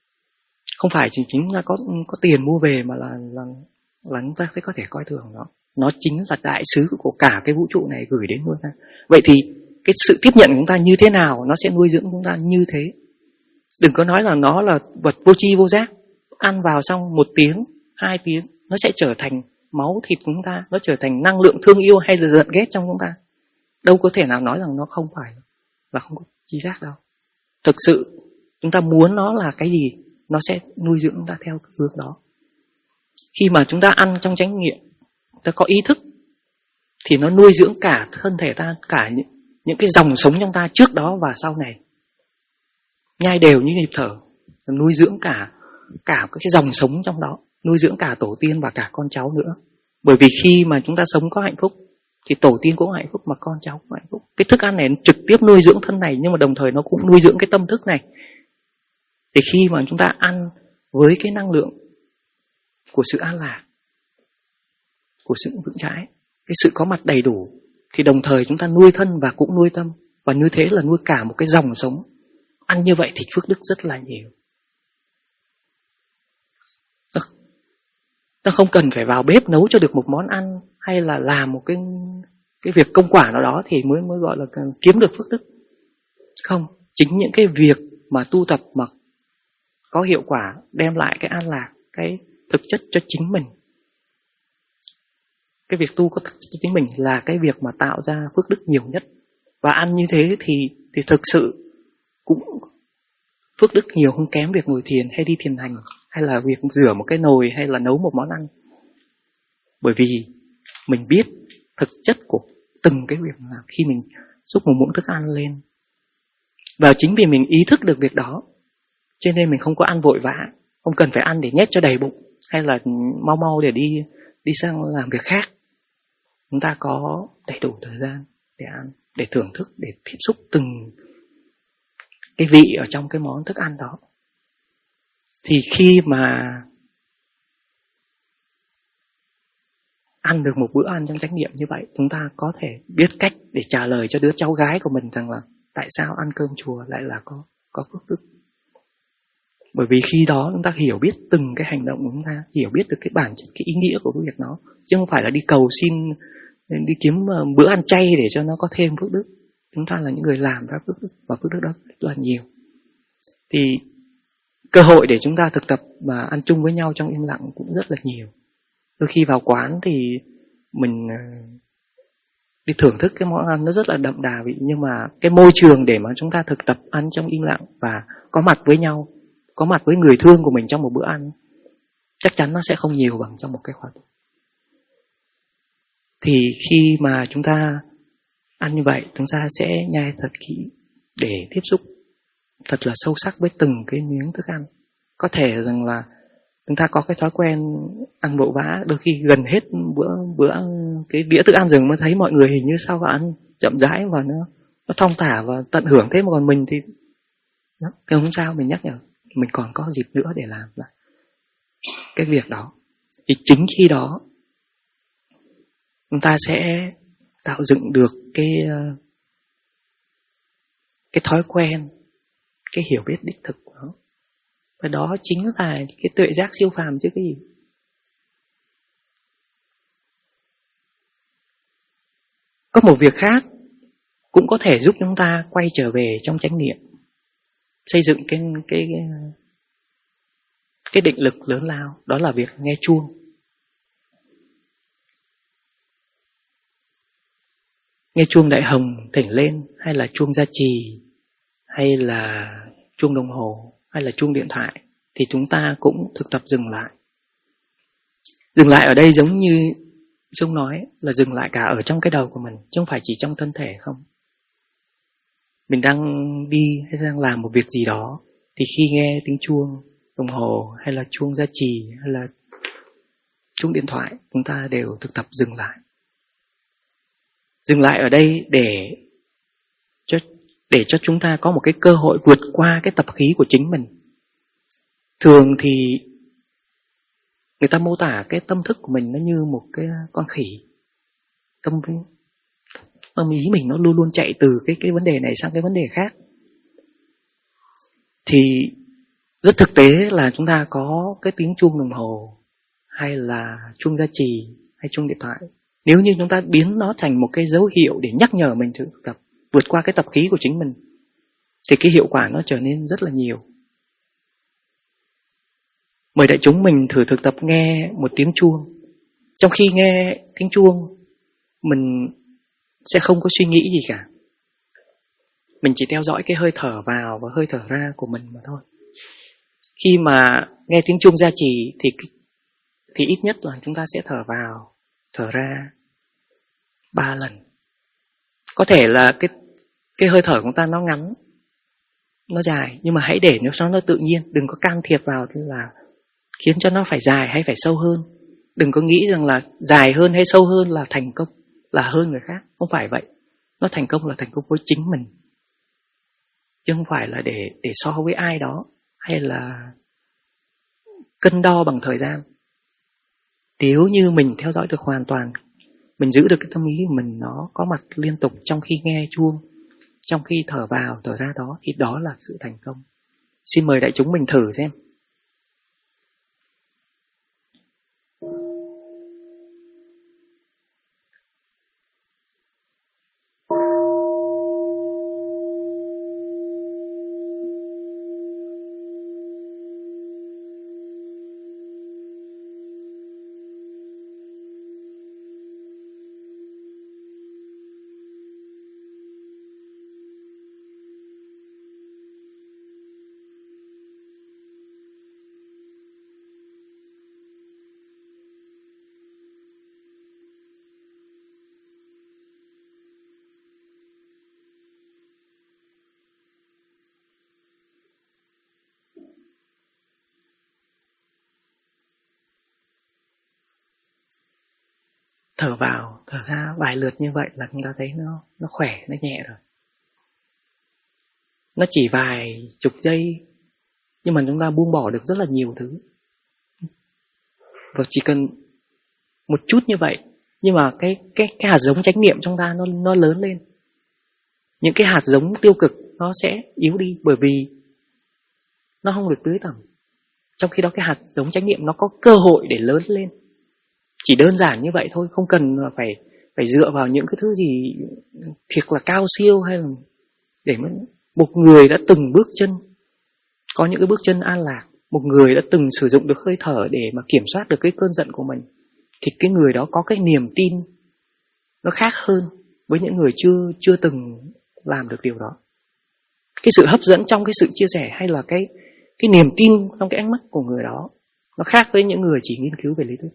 Không phải chỉ chính là có tiền mua về mà là chúng ta sẽ có thể coi thường nó. nó chính là đại sứ của cả cái vũ trụ này gửi đến chúng ta. Vậy thì cái sự tiếp nhận của chúng ta như thế nào, nó sẽ nuôi dưỡng chúng ta như thế. Đừng có nói là nó là vật vô tri vô giác. Ăn vào xong 1 tiếng, 2 tiếng, nó sẽ trở thành máu thịt của chúng ta, nó trở thành năng lượng thương yêu hay là giận ghét trong chúng ta. Đâu có thể nào nói rằng nó không phải là không có tri giác đâu. Thực sự chúng ta muốn nó là cái gì, nó sẽ nuôi dưỡng chúng ta theo cái hướng đó. Khi mà chúng ta ăn trong chánh niệm, ta có ý thức, thì nó nuôi dưỡng cả thân thể ta, cả những cái dòng sống trong ta trước đó và sau này. Nhai đều như nhịp thở, nuôi dưỡng cả cái dòng sống trong đó, nuôi dưỡng cả tổ tiên và cả con cháu nữa. Bởi vì khi mà chúng ta sống có hạnh phúc thì tổ tiên cũng hạnh phúc mà con cháu cũng hạnh phúc. Cái thức ăn này nó trực tiếp nuôi dưỡng thân này, nhưng mà đồng thời nó cũng nuôi dưỡng cái tâm thức này. Thì khi mà chúng ta ăn với cái năng lượng của sự an lạc, của sự vững chãi, cái sự có mặt đầy đủ, thì đồng thời chúng ta nuôi thân và cũng nuôi tâm. Và như thế là nuôi cả một cái dòng sống. Ăn như vậy thì phước đức rất là nhiều. Ta không cần phải vào bếp nấu cho được một món ăn, hay là làm một cái việc công quả nào đó thì mới gọi là kiếm được phước đức. Không, chính những cái việc mà tu tập mà có hiệu quả, đem lại cái an lạc, cái thực chất cho chính mình. Cái việc tu có thực chất cho chính mình là cái việc mà tạo ra phước đức nhiều nhất. Và ăn như thế thì thực sự cũng phước đức nhiều không kém việc ngồi thiền hay đi thiền hành, hay là việc rửa một cái nồi, hay là nấu một món ăn. Bởi vì mình biết thực chất của từng cái việc là khi mình xúc một muỗng thức ăn lên. Và chính vì mình ý thức được việc đó, cho nên mình không có ăn vội vã, không cần phải ăn để nhét cho đầy bụng, hay là mau để đi sang làm việc khác. Chúng ta có đầy đủ thời gian để ăn, để thưởng thức, để tiếp xúc từng cái vị ở trong cái món thức ăn đó. Thì khi mà ăn được một bữa ăn trong chánh niệm như vậy, chúng ta có thể biết cách để trả lời cho đứa cháu gái của mình rằng là tại sao ăn cơm chùa lại là có phước đức. Bởi vì khi đó chúng ta hiểu biết từng cái hành động của chúng ta, hiểu biết được cái bản chất, cái ý nghĩa của cái việc đó, chứ không phải là đi cầu xin, đi kiếm bữa ăn chay để cho nó có thêm phước đức. Chúng ta là những người làm ra phước đức, và phước đức đó rất là nhiều. Thì cơ hội để chúng ta thực tập và ăn chung với nhau trong im lặng cũng rất là nhiều. Đôi khi vào quán thì mình đi thưởng thức cái món ăn nó rất là đậm đà vị, nhưng mà cái môi trường để mà chúng ta thực tập ăn trong im lặng và có mặt với nhau, có mặt với người thương của mình trong một bữa ăn, chắc chắn nó sẽ không nhiều bằng trong một cái khóa tu. Thì khi mà chúng ta ăn như vậy, chúng ta sẽ nhai thật kỹ để tiếp xúc thật là sâu sắc với từng cái miếng thức ăn. Có thể rằng là chúng ta có cái thói quen ăn vội vã, đôi khi gần hết bữa cái đĩa thức ăn rồi mới thấy mọi người hình như sao ăn chậm rãi và nó thong thả và tận hưởng. Thế mà còn mình thì cái không sao, mình nhắc nhở mình còn có dịp nữa để làm cái việc đó. Thì chính khi đó chúng ta sẽ tạo dựng được cái thói quen, cái hiểu biết đích thực của nó. Và đó chính là cái tuệ giác siêu phàm chứ cái gì. Có một việc khác cũng có thể giúp chúng ta quay trở về trong chánh niệm, xây dựng cái định lực lớn lao, đó là việc nghe chuông. Nghe chuông đại hồng thỉnh lên, hay là chuông gia trì, hay là chuông đồng hồ, hay là chuông điện thoại, thì chúng ta cũng thực tập dừng lại. Dừng lại ở đây giống như Dung nói là dừng lại cả ở trong cái đầu của mình, chứ không phải chỉ trong thân thể không. Mình đang đi hay đang làm một việc gì đó, thì khi nghe tiếng chuông đồng hồ, hay là chuông gia trì, hay là chuông điện thoại, chúng ta đều thực tập dừng lại. Dừng lại ở đây để cho chúng ta có một cái cơ hội vượt qua cái tập khí của chính mình. Thường thì người ta mô tả cái tâm thức của mình nó như một cái con khỉ. Tâm ý mình nó luôn luôn chạy từ cái vấn đề này sang cái vấn đề khác. Thì rất thực tế là chúng ta có cái tiếng chuông đồng hồ, hay là chuông gia trì, hay chuông điện thoại, Nếu như chúng ta biến nó thành một cái dấu hiệu để nhắc nhở mình thực tập, vượt qua cái tập khí của chính mình, thì cái hiệu quả nó trở nên rất là nhiều. Mời đại chúng mình thử thực tập nghe một tiếng chuông. Trong khi nghe tiếng chuông, mình sẽ không có suy nghĩ gì cả. Mình chỉ theo dõi cái hơi thở vào và hơi thở ra của mình mà thôi. Khi mà nghe tiếng chuông gia trì thì ít nhất là chúng ta sẽ thở vào, thở ra 3 lần. Có thể là cái hơi thở của chúng ta nó ngắn, nó dài, nhưng mà hãy để nó tự nhiên. Đừng có can thiệp vào là khiến cho nó phải dài hay phải sâu hơn. Đừng có nghĩ rằng là dài hơn hay sâu hơn là thành công, là hơn người khác. Không phải vậy. Nó thành công là thành công với chính mình, chứ không phải là để so với ai đó, hay là cân đo bằng thời gian. Nếu như mình theo dõi được hoàn toàn, mình giữ được cái tâm ý của mình nó có mặt liên tục trong khi nghe chuông, trong khi thở vào thở ra đó, thì đó là sự thành công. Xin mời đại chúng mình thử xem. Thở vào, thở ra vài lượt như vậy là chúng ta thấy nó khỏe, nó nhẹ rồi. Nó chỉ vài chục giây, nhưng mà chúng ta buông bỏ được rất là nhiều thứ. Và chỉ cần một chút như vậy, nhưng mà cái hạt giống chánh niệm trong ta nó lớn lên. Những cái hạt giống tiêu cực nó sẽ yếu đi, bởi vì nó không được tưới tẩm. Trong khi đó cái hạt giống chánh niệm nó có cơ hội để lớn lên. Chỉ đơn giản như vậy thôi, không cần phải dựa vào những cái thứ gì thiệt là cao siêu, hay là để một người đã từng bước chân, có những cái bước chân an lạc, một người đã từng sử dụng được hơi thở để mà kiểm soát được cái cơn giận của mình, thì cái người đó có cái niềm tin nó khác hơn với những người chưa từng làm được điều đó. Cái sự hấp dẫn trong cái sự chia sẻ, hay là cái niềm tin trong cái ánh mắt của người đó, nó khác với những người chỉ nghiên cứu về lý thuyết,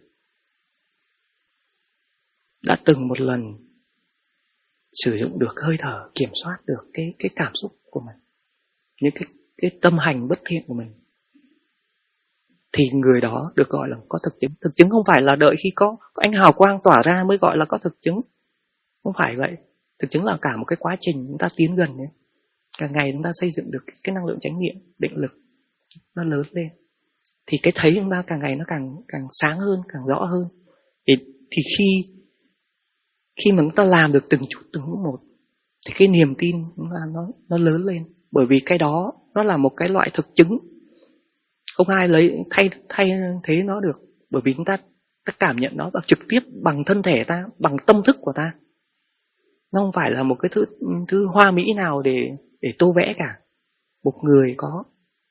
đã từng một lần sử dụng được hơi thở, kiểm soát được cái cảm xúc của mình, những cái tâm hành bất thiện của mình, thì người đó được gọi là có thực chứng. Thực chứng không phải là đợi khi có ánh hào quang tỏa ra mới gọi là có thực chứng. Không phải vậy. Thực chứng là cả một cái quá trình chúng ta tiến gần ấy. Càng ngày chúng ta xây dựng được cái năng lượng chánh niệm, định lực nó lớn lên, thì cái thấy chúng ta càng ngày nó càng sáng hơn, càng rõ hơn. Thì khi mà chúng ta làm được từng chút một, thì cái niềm tin chúng ta nó lớn lên. Bởi vì cái đó nó là một cái loại thực chứng, không ai thay thế nó được. Bởi vì chúng ta cảm nhận nó trực tiếp bằng thân thể ta, bằng tâm thức của ta. Nó không phải là một cái thứ hoa mỹ nào để tô vẽ cả. Một người có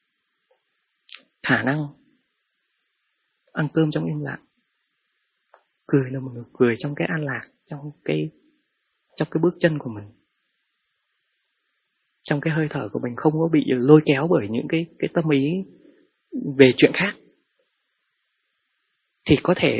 khả năng ăn cơm trong im lặng, cười là một người cười trong cái an lạc, trong cái bước chân của mình, trong cái hơi thở của mình, không có bị lôi kéo bởi những cái tâm ý về chuyện khác, thì có thể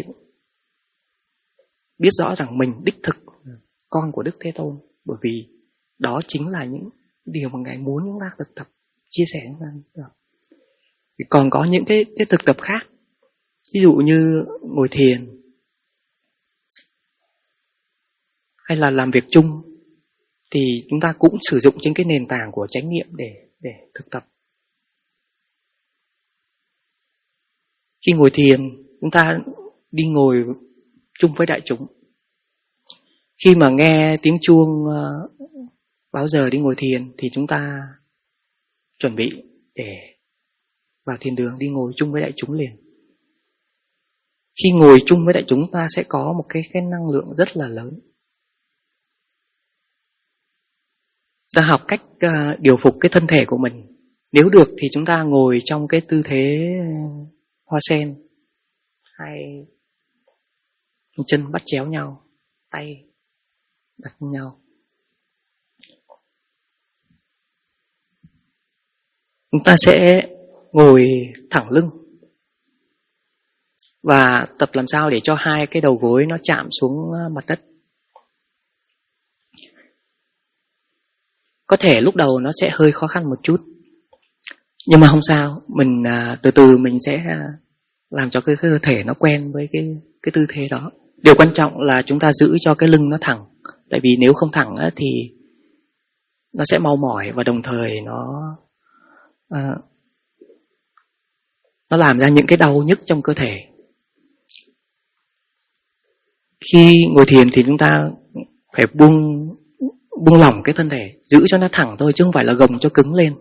biết rõ rằng mình đích thực con của Đức Thế Tôn. Bởi vì đó chính là những điều mà Ngài muốn chúng ta thực tập, chia sẻ với chúng ta. Còn có những cái thực tập khác, ví dụ như ngồi thiền, hay là làm việc chung, thì chúng ta cũng sử dụng trên cái nền tảng của chánh niệm để thực tập. Khi ngồi thiền, chúng ta đi ngồi chung với đại chúng. Khi mà nghe tiếng chuông báo giờ đi ngồi thiền, thì chúng ta chuẩn bị để vào thiền đường đi ngồi chung với đại chúng liền. khi ngồi chung với đại chúng ta sẽ có một cái năng lượng rất là lớn. Ta học cách điều phục cái thân thể của mình. Nếu được thì chúng ta ngồi trong cái tư thế hoa sen, hai chân bắt chéo nhau, tay đặt lên nhau. Chúng ta sẽ ngồi thẳng lưng và tập làm sao để cho hai cái đầu gối nó chạm xuống mặt đất. Có thể lúc đầu nó sẽ hơi khó khăn một chút, nhưng mà không sao. Mình từ từ mình sẽ làm cho cái cơ thể nó quen với cái tư thế đó. Điều quan trọng là chúng ta giữ cho cái lưng nó thẳng. Tại vì nếu không thẳng thì nó sẽ mau mỏi và đồng thời nó làm ra những cái đau nhức trong cơ thể. Khi ngồi thiền thì chúng ta phải buông lỏng cái thân thể, giữ cho nó thẳng thôi chứ không phải là gồng cho cứng lên.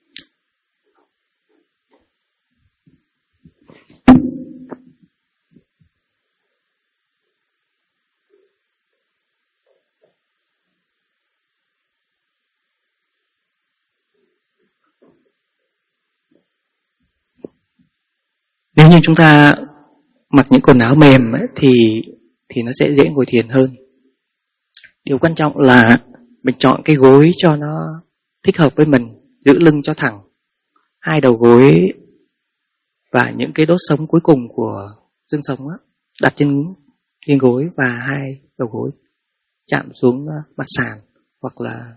Nếu như chúng ta mặc những quần áo mềm ấy, thì nó sẽ dễ ngồi thiền hơn. Điều quan trọng là mình chọn cái gối cho nó thích hợp với mình, giữ lưng cho thẳng, hai đầu gối và những cái đốt sống cuối cùng của xương sống á, đặt trên gối và hai đầu gối chạm xuống mặt sàn hoặc là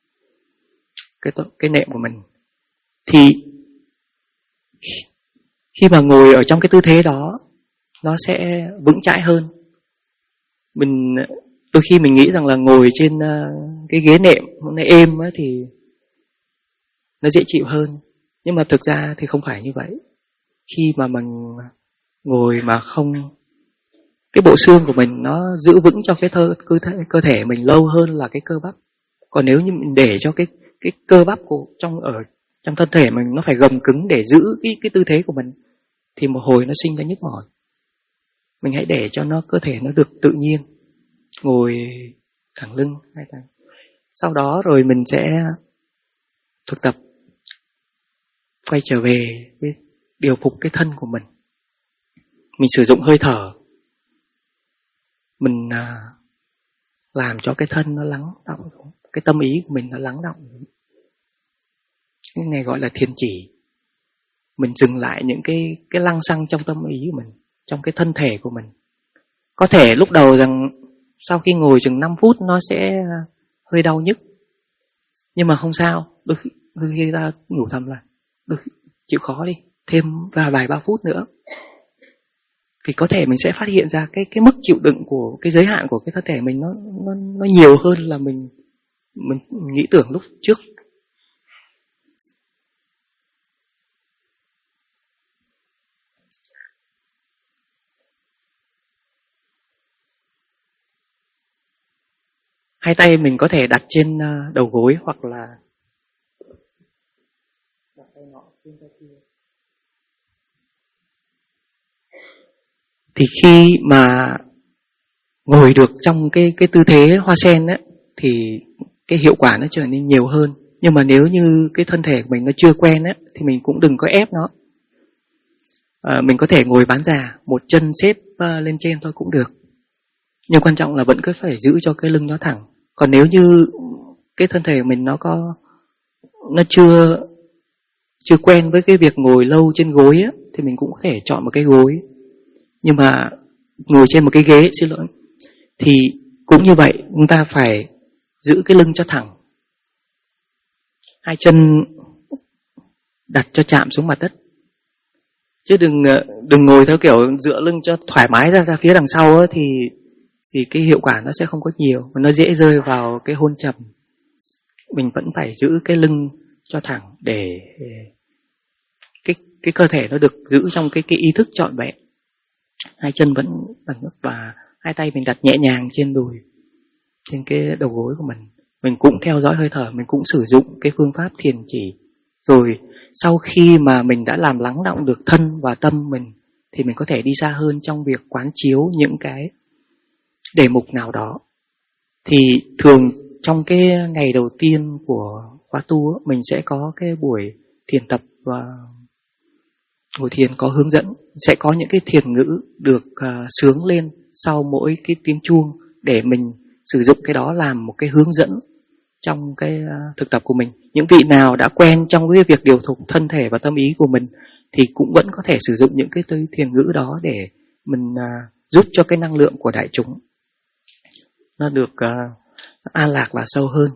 cái nệm của mình. Thì khi mà ngồi ở trong cái tư thế đó, nó sẽ vững chãi hơn. Đôi khi mình nghĩ rằng là ngồi trên cái ghế nệm nó êm á, thì nó dễ chịu hơn. Nhưng mà thực ra thì không phải như vậy. Khi mà mình ngồi mà không, cái bộ xương của mình nó giữ vững cho cái cơ thể mình lâu hơn là cái cơ bắp. Còn nếu như mình để cho cái cơ bắp trong thân thể mình nó phải gồng cứng để giữ cái tư thế của mình, thì một hồi nó sinh ra nhức mỏi. Mình hãy để cho cơ thể nó được tự nhiên, ngồi thẳng lưng hai tay. Sau đó rồi mình sẽ thực tập quay trở về với điều phục cái thân của mình. Mình sử dụng hơi thở, mình làm cho cái thân nó lắng động, cái tâm ý của mình nó lắng động. Cái này gọi là thiền chỉ. Mình dừng lại những cái lăng xăng trong tâm ý của mình, trong cái thân thể của mình. Có thể lúc đầu rằng sau khi ngồi chừng 5 phút nó sẽ hơi đau nhức, nhưng mà không sao. Đôi khi ta nhủ thầm là chịu khó đi, thêm vài ba phút nữa, thì có thể mình sẽ phát hiện ra cái mức chịu đựng của cái giới hạn của cái thân thể mình nó nhiều hơn là mình nghĩ tưởng lúc trước. Hai tay mình có thể đặt trên đầu gối hoặc là đặt tay nọ trên tay kia. Thì khi mà ngồi được trong cái tư thế hoa sen ấy, thì cái hiệu quả nó trở nên nhiều hơn. Nhưng mà nếu như cái thân thể của mình nó chưa quen ấy, thì mình cũng đừng có ép nó. Mình có thể ngồi bán già, một chân xếp lên trên thôi cũng được. Nhưng quan trọng là vẫn cứ phải giữ cho cái lưng nó thẳng. Còn nếu như cái thân thể của mình nó chưa quen với cái việc ngồi lâu trên gối á, thì mình cũng có thể chọn một cái gối. Nhưng mà ngồi trên một cái ghế, thì cũng như vậy, chúng ta phải giữ cái lưng cho thẳng. Hai chân đặt cho chạm xuống mặt đất. Chứ đừng ngồi theo kiểu dựa lưng cho thoải mái ra phía đằng sau á, thì cái hiệu quả nó sẽ không có nhiều, nó dễ rơi vào cái hôn trầm. Mình vẫn phải giữ cái lưng cho thẳng để cái cơ thể nó được giữ trong cái ý thức trọn vẹn. Hai chân vẫn đặt và hai tay mình đặt nhẹ nhàng trên đùi, trên cái đầu gối của mình. Mình cũng theo dõi hơi thở, mình cũng sử dụng cái phương pháp thiền chỉ. Rồi sau khi mà mình đã làm lắng động được thân và tâm mình, thì mình có thể đi xa hơn trong việc quán chiếu những cái đề mục nào đó. Thì thường trong cái ngày đầu tiên của khóa tu mình sẽ có cái buổi thiền tập, và buổi thiền có hướng dẫn, sẽ có những cái thiền ngữ được xướng lên sau mỗi cái tiếng chuông để mình sử dụng cái đó làm một cái hướng dẫn trong cái thực tập của mình. Những vị nào đã quen trong cái việc điều thuộc thân thể và tâm ý của mình thì cũng vẫn có thể sử dụng những cái thiền ngữ đó để mình giúp cho cái năng lượng của đại chúng nó được an lạc và sâu hơn.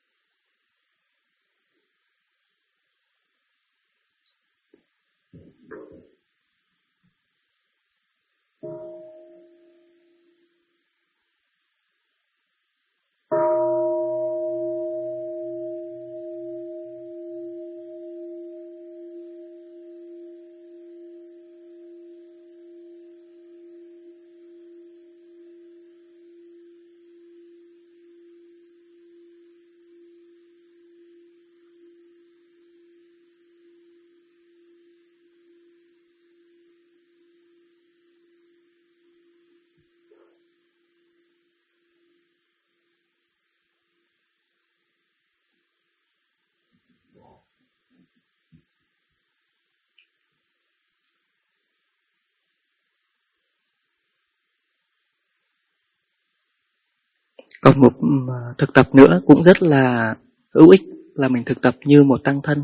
Còn một thực tập nữa cũng rất là hữu ích là mình thực tập như một tăng thân.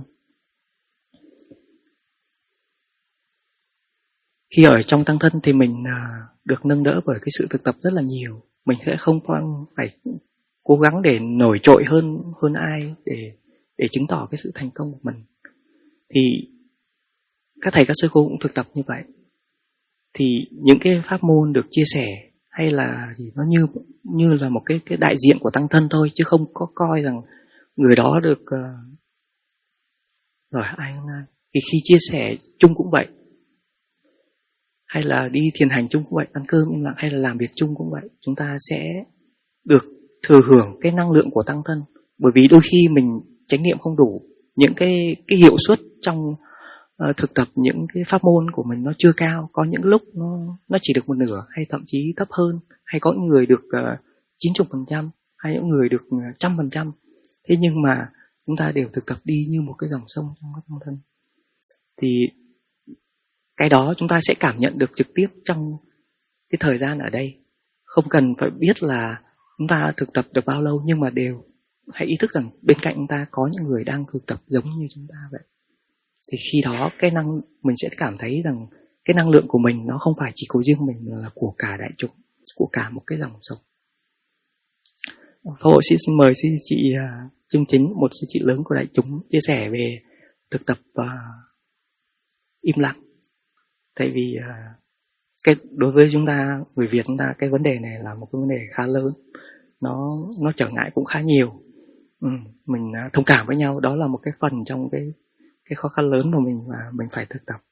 Khi ở trong tăng thân thì mình được nâng đỡ bởi cái sự thực tập rất là nhiều. Mình sẽ không phải cố gắng để nổi trội hơn ai để chứng tỏ cái sự thành công của mình. Thì các thầy các sư cô cũng thực tập như vậy. Thì những cái pháp môn được chia sẻ hay là gì nó như là một cái đại diện của tăng thân thôi, chứ không có coi rằng người đó được rồi ai hôm nay. Thì khi chia sẻ chung cũng vậy, hay là đi thiền hành chung cũng vậy, ăn cơm im lặng hay là làm việc chung cũng vậy, chúng ta sẽ được thừa hưởng cái năng lượng của tăng thân. Bởi vì đôi khi mình chánh niệm không đủ, những cái hiệu suất trong thực tập những cái pháp môn của mình nó chưa cao, có những lúc nó chỉ được một nửa hay thậm chí thấp hơn, hay có những người được 90%, hay những người được 100%. Thế nhưng mà chúng ta đều thực tập đi như một cái dòng sông trong các tăng thân. Thì cái đó chúng ta sẽ cảm nhận được trực tiếp trong cái thời gian ở đây. Không cần phải biết là chúng ta thực tập được bao lâu, nhưng mà đều hãy ý thức rằng bên cạnh chúng ta có những người đang thực tập giống như chúng ta vậy. Thì khi đó mình sẽ cảm thấy rằng cái năng lượng của mình nó không phải chỉ của riêng mình, mà là của cả đại chúng, của cả một cái dòng sông. Pháp hội xin mời chị Trung Chính, một sư chị lớn của đại chúng, chia sẻ về thực tập im lặng. Tại vì đối với chúng ta, người Việt chúng ta, cái vấn đề này là một cái vấn đề khá lớn. Nó trở ngại cũng khá nhiều. Mình thông cảm với nhau, đó là một cái phần trong cái khó khăn lớn của mình và mình phải thực tập.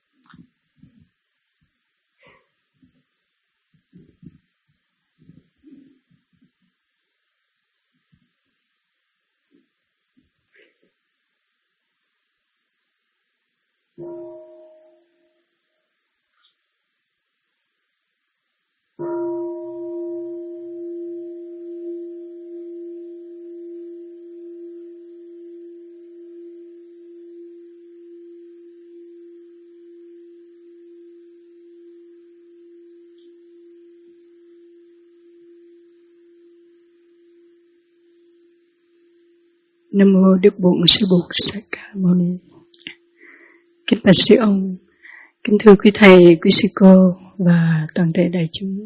Nam mô Đức Bổn Sư Bụt Sa Ca Mâu Ni. Kính bạch sư ông, kính thưa quý thầy, quý sư cô và toàn thể đại chúng.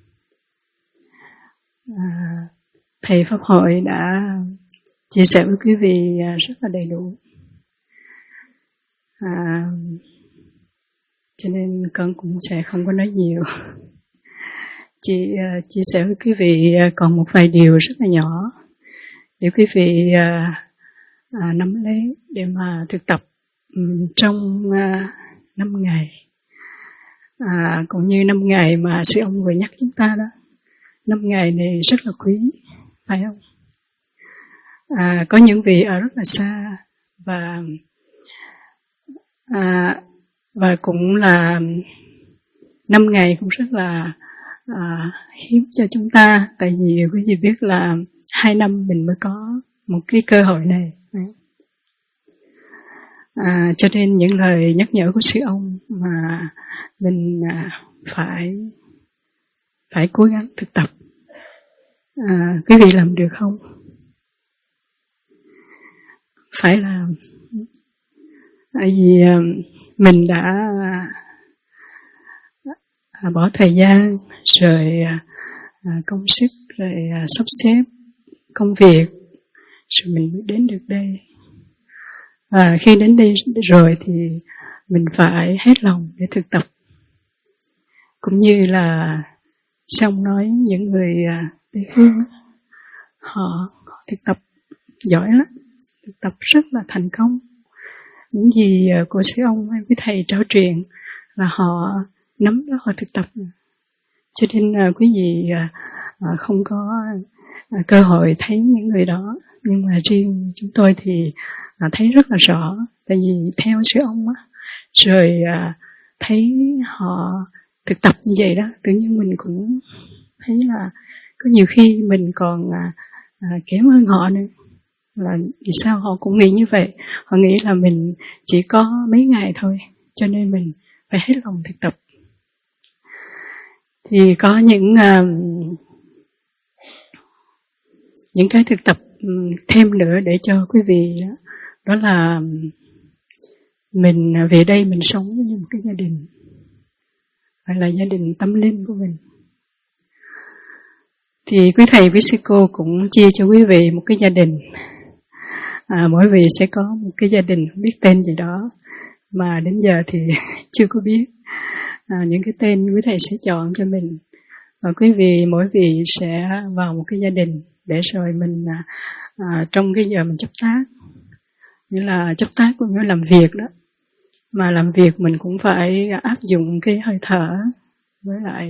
Thầy Pháp hội đã chia sẻ với quý vị rất là đầy đủ. Cho nên con cũng sẽ không có nói nhiều. Chỉ chia sẻ với quý vị còn một vài điều rất là nhỏ để quý vị nắm lấy để mà thực tập trong 5 ngày. Cũng như 5 ngày mà sư ông vừa nhắc chúng ta đó. 5 ngày này rất là quý, phải không? Có những vị ở rất là xa và cũng là 5 ngày cũng rất là hiếm cho chúng ta, tại vì quý vị biết là 2 năm mình mới có một cái cơ hội này. Cho nên những lời nhắc nhở của sư ông mà mình phải cố gắng thực tập. Quý vị làm được không? Phải làm. Tại vì mình đã bỏ thời gian rồi công sức rồi sắp xếp công việc rồi mình mới đến được đây. Và khi đến đây rồi thì mình phải hết lòng để thực tập. Cũng như là xong nói những người Tây phương, họ thực tập giỏi lắm, thực tập rất là thành công. Những gì của sư ông hay quý thầy trao truyền là họ nắm đó, họ thực tập. Cho nên quý vị không có cơ hội thấy những người đó. Nhưng mà riêng chúng tôi thì thấy rất là rõ. Tại vì theo sư ông á, rồi thấy họ thực tập như vậy đó, tự nhiên mình cũng thấy là có nhiều khi mình còn kém hơn họ nữa. Là vì sao họ cũng nghĩ như vậy? Họ nghĩ là mình chỉ có mấy ngày thôi, cho nên mình phải hết lòng thực tập. Thì có những cái thực tập thêm nữa để cho quý vị đó là mình về đây mình sống như một cái gia đình, gọi là gia đình tâm linh của mình. Thì quý thầy quý sư cô cũng chia cho quý vị một cái gia đình. Mỗi vị sẽ có một cái gia đình không biết tên gì đó mà đến giờ thì chưa có biết. Những cái tên quý thầy sẽ chọn cho mình. Và quý vị, mỗi vị sẽ vào một cái gia đình để rồi mình trong cái giờ mình chấp tác. Nghĩa là chấp tác cũng như làm việc đó. Mà làm việc mình cũng phải áp dụng cái hơi thở với lại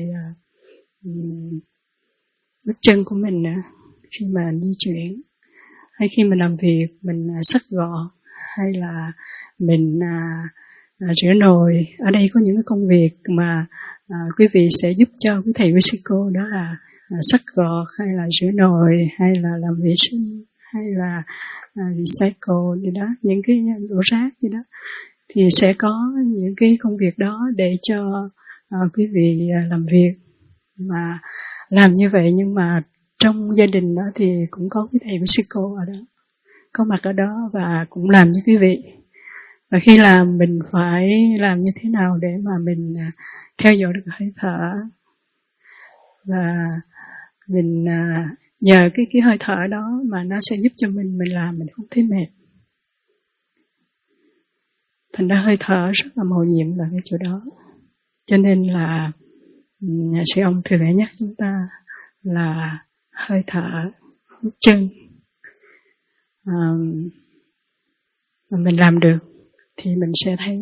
bước chân của mình khi mà di chuyển. Hay khi mình làm việc mình xách gọ, hay là mình rửa nồi. Ở đây có những cái công việc mà quý vị sẽ giúp cho quý thầy quý sư cô, đó là xách gọ, hay là rửa nồi, hay là làm vệ sinh, hay là recycle gì đó, những cái đổ rác gì đó. Thì sẽ có những cái công việc đó để cho quý vị làm việc. Mà làm như vậy nhưng mà trong gia đình đó thì cũng có quý thầy quý sư cô ở đó, có mặt ở đó và cũng làm như quý vị. Và khi làm mình phải làm như thế nào để mà mình theo dõi được hơi thở. Và mình nhờ cái hơi thở đó mà nó sẽ giúp cho mình làm mình không thấy mệt. Thành ra hơi thở rất là mầu nhiệm là cái chỗ đó. Cho nên là sư ông thường hay nhắc chúng ta là hơi thở, hút chân. Mà mình làm được thì mình sẽ thấy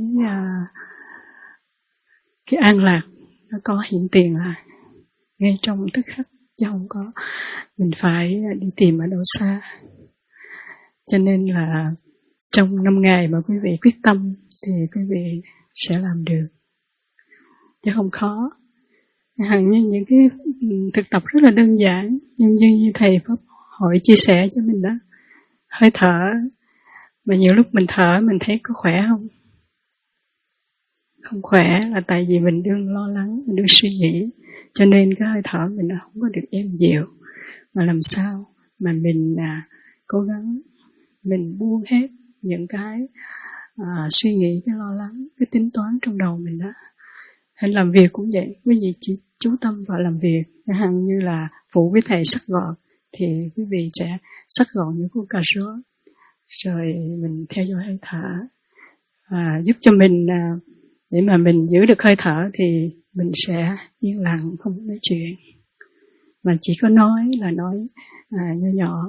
cái an lạc nó có hiện tiền là ngay trong tức khắc, chứ không có mình phải đi tìm ở đâu xa. Cho nên là trong 5 ngày mà quý vị quyết tâm thì quý vị sẽ làm được, chứ không khó. Hẳn như những cái thực tập rất là đơn giản, nhưng như thầy Pháp Hội chia sẻ cho mình đó, hơi thở. Mà nhiều lúc mình thở mình thấy có khỏe không? Không khỏe là tại vì mình đừng lo lắng, mình đừng suy nghĩ. Cho nên cái hơi thở mình nó không có được êm dịu. Mà làm sao mà mình cố gắng mình buông hết những cái suy nghĩ, cái lo lắng, cái tính toán trong đầu mình đó. Hay làm việc cũng vậy, quý vị chỉ chú tâm vào làm việc. Chẳng hạn như là phụ với thầy xắt gọn thì quý vị sẽ xắt gọn những củ cà rốt, rồi mình theo dõi hơi thở, giúp cho mình để mà mình giữ được hơi thở thì mình sẽ yên lặng, không nói chuyện, mà chỉ có nói là nói nhỏ nhỏ.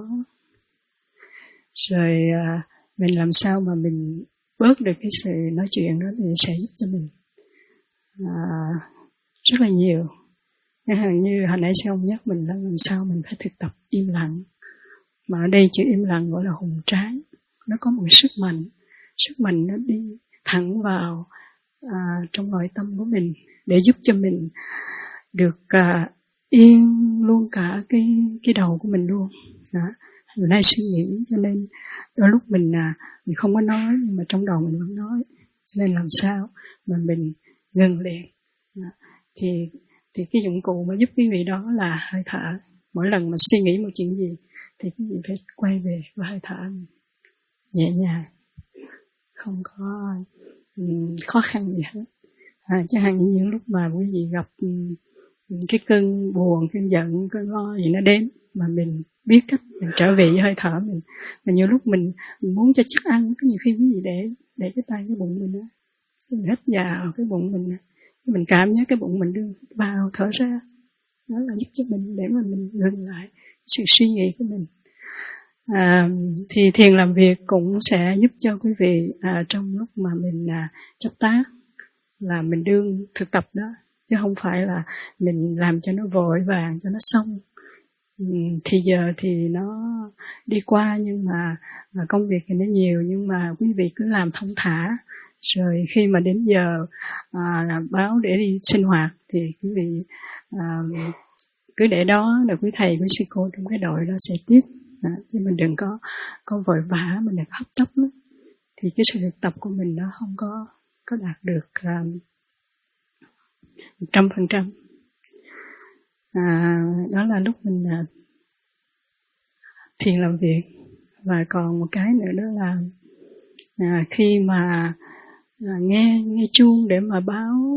Rồi mình làm sao mà mình bớt được cái sự nói chuyện đó thì sẽ giúp cho mình rất là nhiều. Chẳng hạn như hồi nãy sư ông nhắc mình là làm sao mình phải thực tập im lặng. Mà ở đây chữ im lặng gọi là hùng tráng. Nó có một sức mạnh nó đi thẳng vào trong nội tâm của mình để giúp cho mình được yên luôn cả cái đầu của mình luôn. Mình hay suy nghĩ, cho nên đôi lúc mình không có nói nhưng mà trong đầu mình vẫn nói. Cho nên làm sao mà mình ngừng liền. Thì cái dụng cụ mà giúp quý vị đó là hơi thở. Mỗi lần mà suy nghĩ một chuyện gì thì quý vị phải quay về với hơi thở nhẹ nhàng, không có khó khăn gì hết. Chẳng hạn như những lúc mà quý vị gặp cái cơn buồn, cơn giận, cơn lo gì nó đến, mà mình biết cách mình trở về với hơi thở mình. Mà nhiều lúc mình muốn cho chắc ăn, có nhiều khi quý vị để cái tay cái bụng mình đó, mình hít vào cái bụng mình cảm giác cái bụng mình đưa vào thở ra, đó là giúp cho mình để mà mình ngừng lại sự suy nghĩ của mình. Thì thiền làm việc cũng sẽ giúp cho quý vị trong lúc mà mình chấp tác là mình đương thực tập đó, chứ không phải là mình làm cho nó vội vàng cho nó xong. Thì giờ thì nó đi qua, nhưng mà công việc thì nó nhiều, nhưng mà quý vị cứ làm thong thả, rồi khi mà đến giờ báo để đi sinh hoạt thì quý vị cứ để đó, là quý thầy quý sư cô trong cái đội đó sẽ tiếp. Chứ mình đừng có vội vã, mình đừng hấp tấp lắm, thì cái sự thực tập của mình nó không có đạt được 100%. Đó là lúc mình thiền làm việc. Và còn một cái nữa đó là khi mà nghe chuông để mà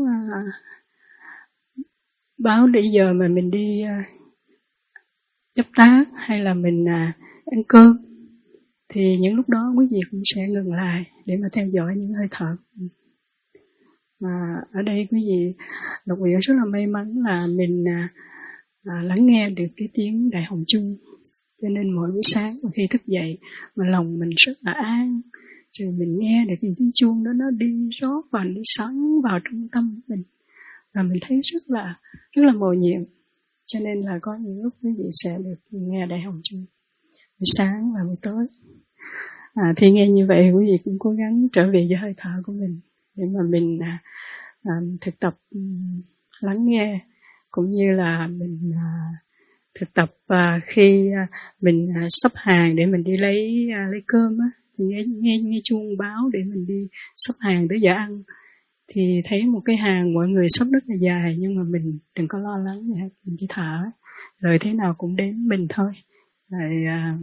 báo để giờ mà mình đi chấp tác hay là mình ăn cơm, thì những lúc đó quý vị cũng sẽ ngừng lại để mà theo dõi những hơi thở. Mà ở đây quý vị Lục Uyển rất là may mắn là mình lắng nghe được cái tiếng đại hồng chung, cho nên mỗi buổi sáng khi thức dậy mà lòng mình rất là an, rồi mình nghe được những tiếng chuông đó nó đi rót vào, đi xoắn vào trong tâm của mình, và mình thấy rất là mầu nhiệm. Cho nên là có những lúc quý vị sẽ được nghe đại hồng chung buổi sáng và buổi tối. Thì nghe như vậy quý vị cũng cố gắng trở về với hơi thở của mình để mà mình thực tập lắng nghe, cũng như là mình thực tập khi mình sắp hàng để mình đi lấy cơm á, thì nghe chuông báo để mình đi sắp hàng tới giờ ăn, thì thấy một cái hàng mọi người sắp rất là dài, nhưng mà mình đừng có lo lắng gì hết, mình chỉ thở, rồi thế nào cũng đến mình thôi. Rồi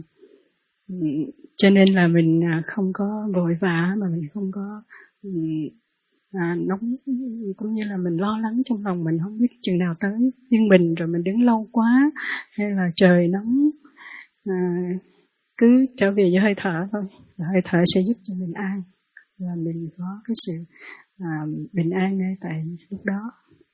cho nên là mình không có vội vã, mà mình không có nóng, cũng như là mình lo lắng trong lòng mình không biết chừng nào tới nhưng mình, rồi mình đứng lâu quá hay là trời nóng. Cứ trở về với hơi thở thôi, hơi thở sẽ giúp cho mình an, và mình có cái sự bình an ngay tại lúc đó.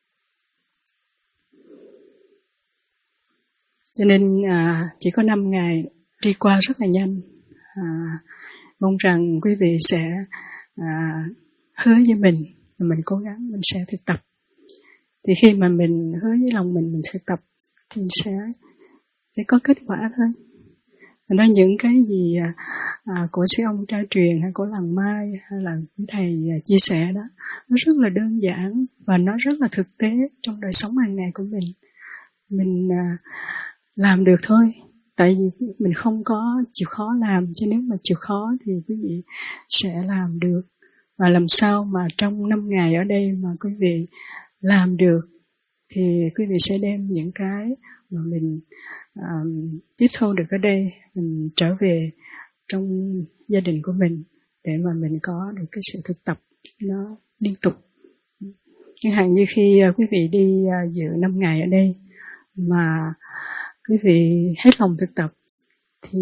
Cho nên chỉ có 5 ngày đi qua rất là nhanh. Mong rằng quý vị sẽ hứa với mình cố gắng, mình sẽ thực tập. Thì khi mà mình hứa với lòng mình thực tập thì sẽ có kết quả thôi. Nói những cái gì của sư ông tra truyền hay của làng Mai hay là quý thầy chia sẻ đó, nó rất là đơn giản và nó rất là thực tế trong đời sống hàng ngày của mình. Mình làm được thôi, tại vì mình không có chịu khó làm, chứ nếu mà chịu khó thì quý vị sẽ làm được. Và làm sao mà trong 5 ngày ở đây mà quý vị làm được, thì quý vị sẽ đem những cái mà mình tiếp thu được ở đây, mình trở về trong gia đình của mình để mà mình có được cái sự thực tập nó liên tục. Chẳng hạn như khi quý vị đi dự 5 ngày ở đây mà quý vị hết lòng thực tập thì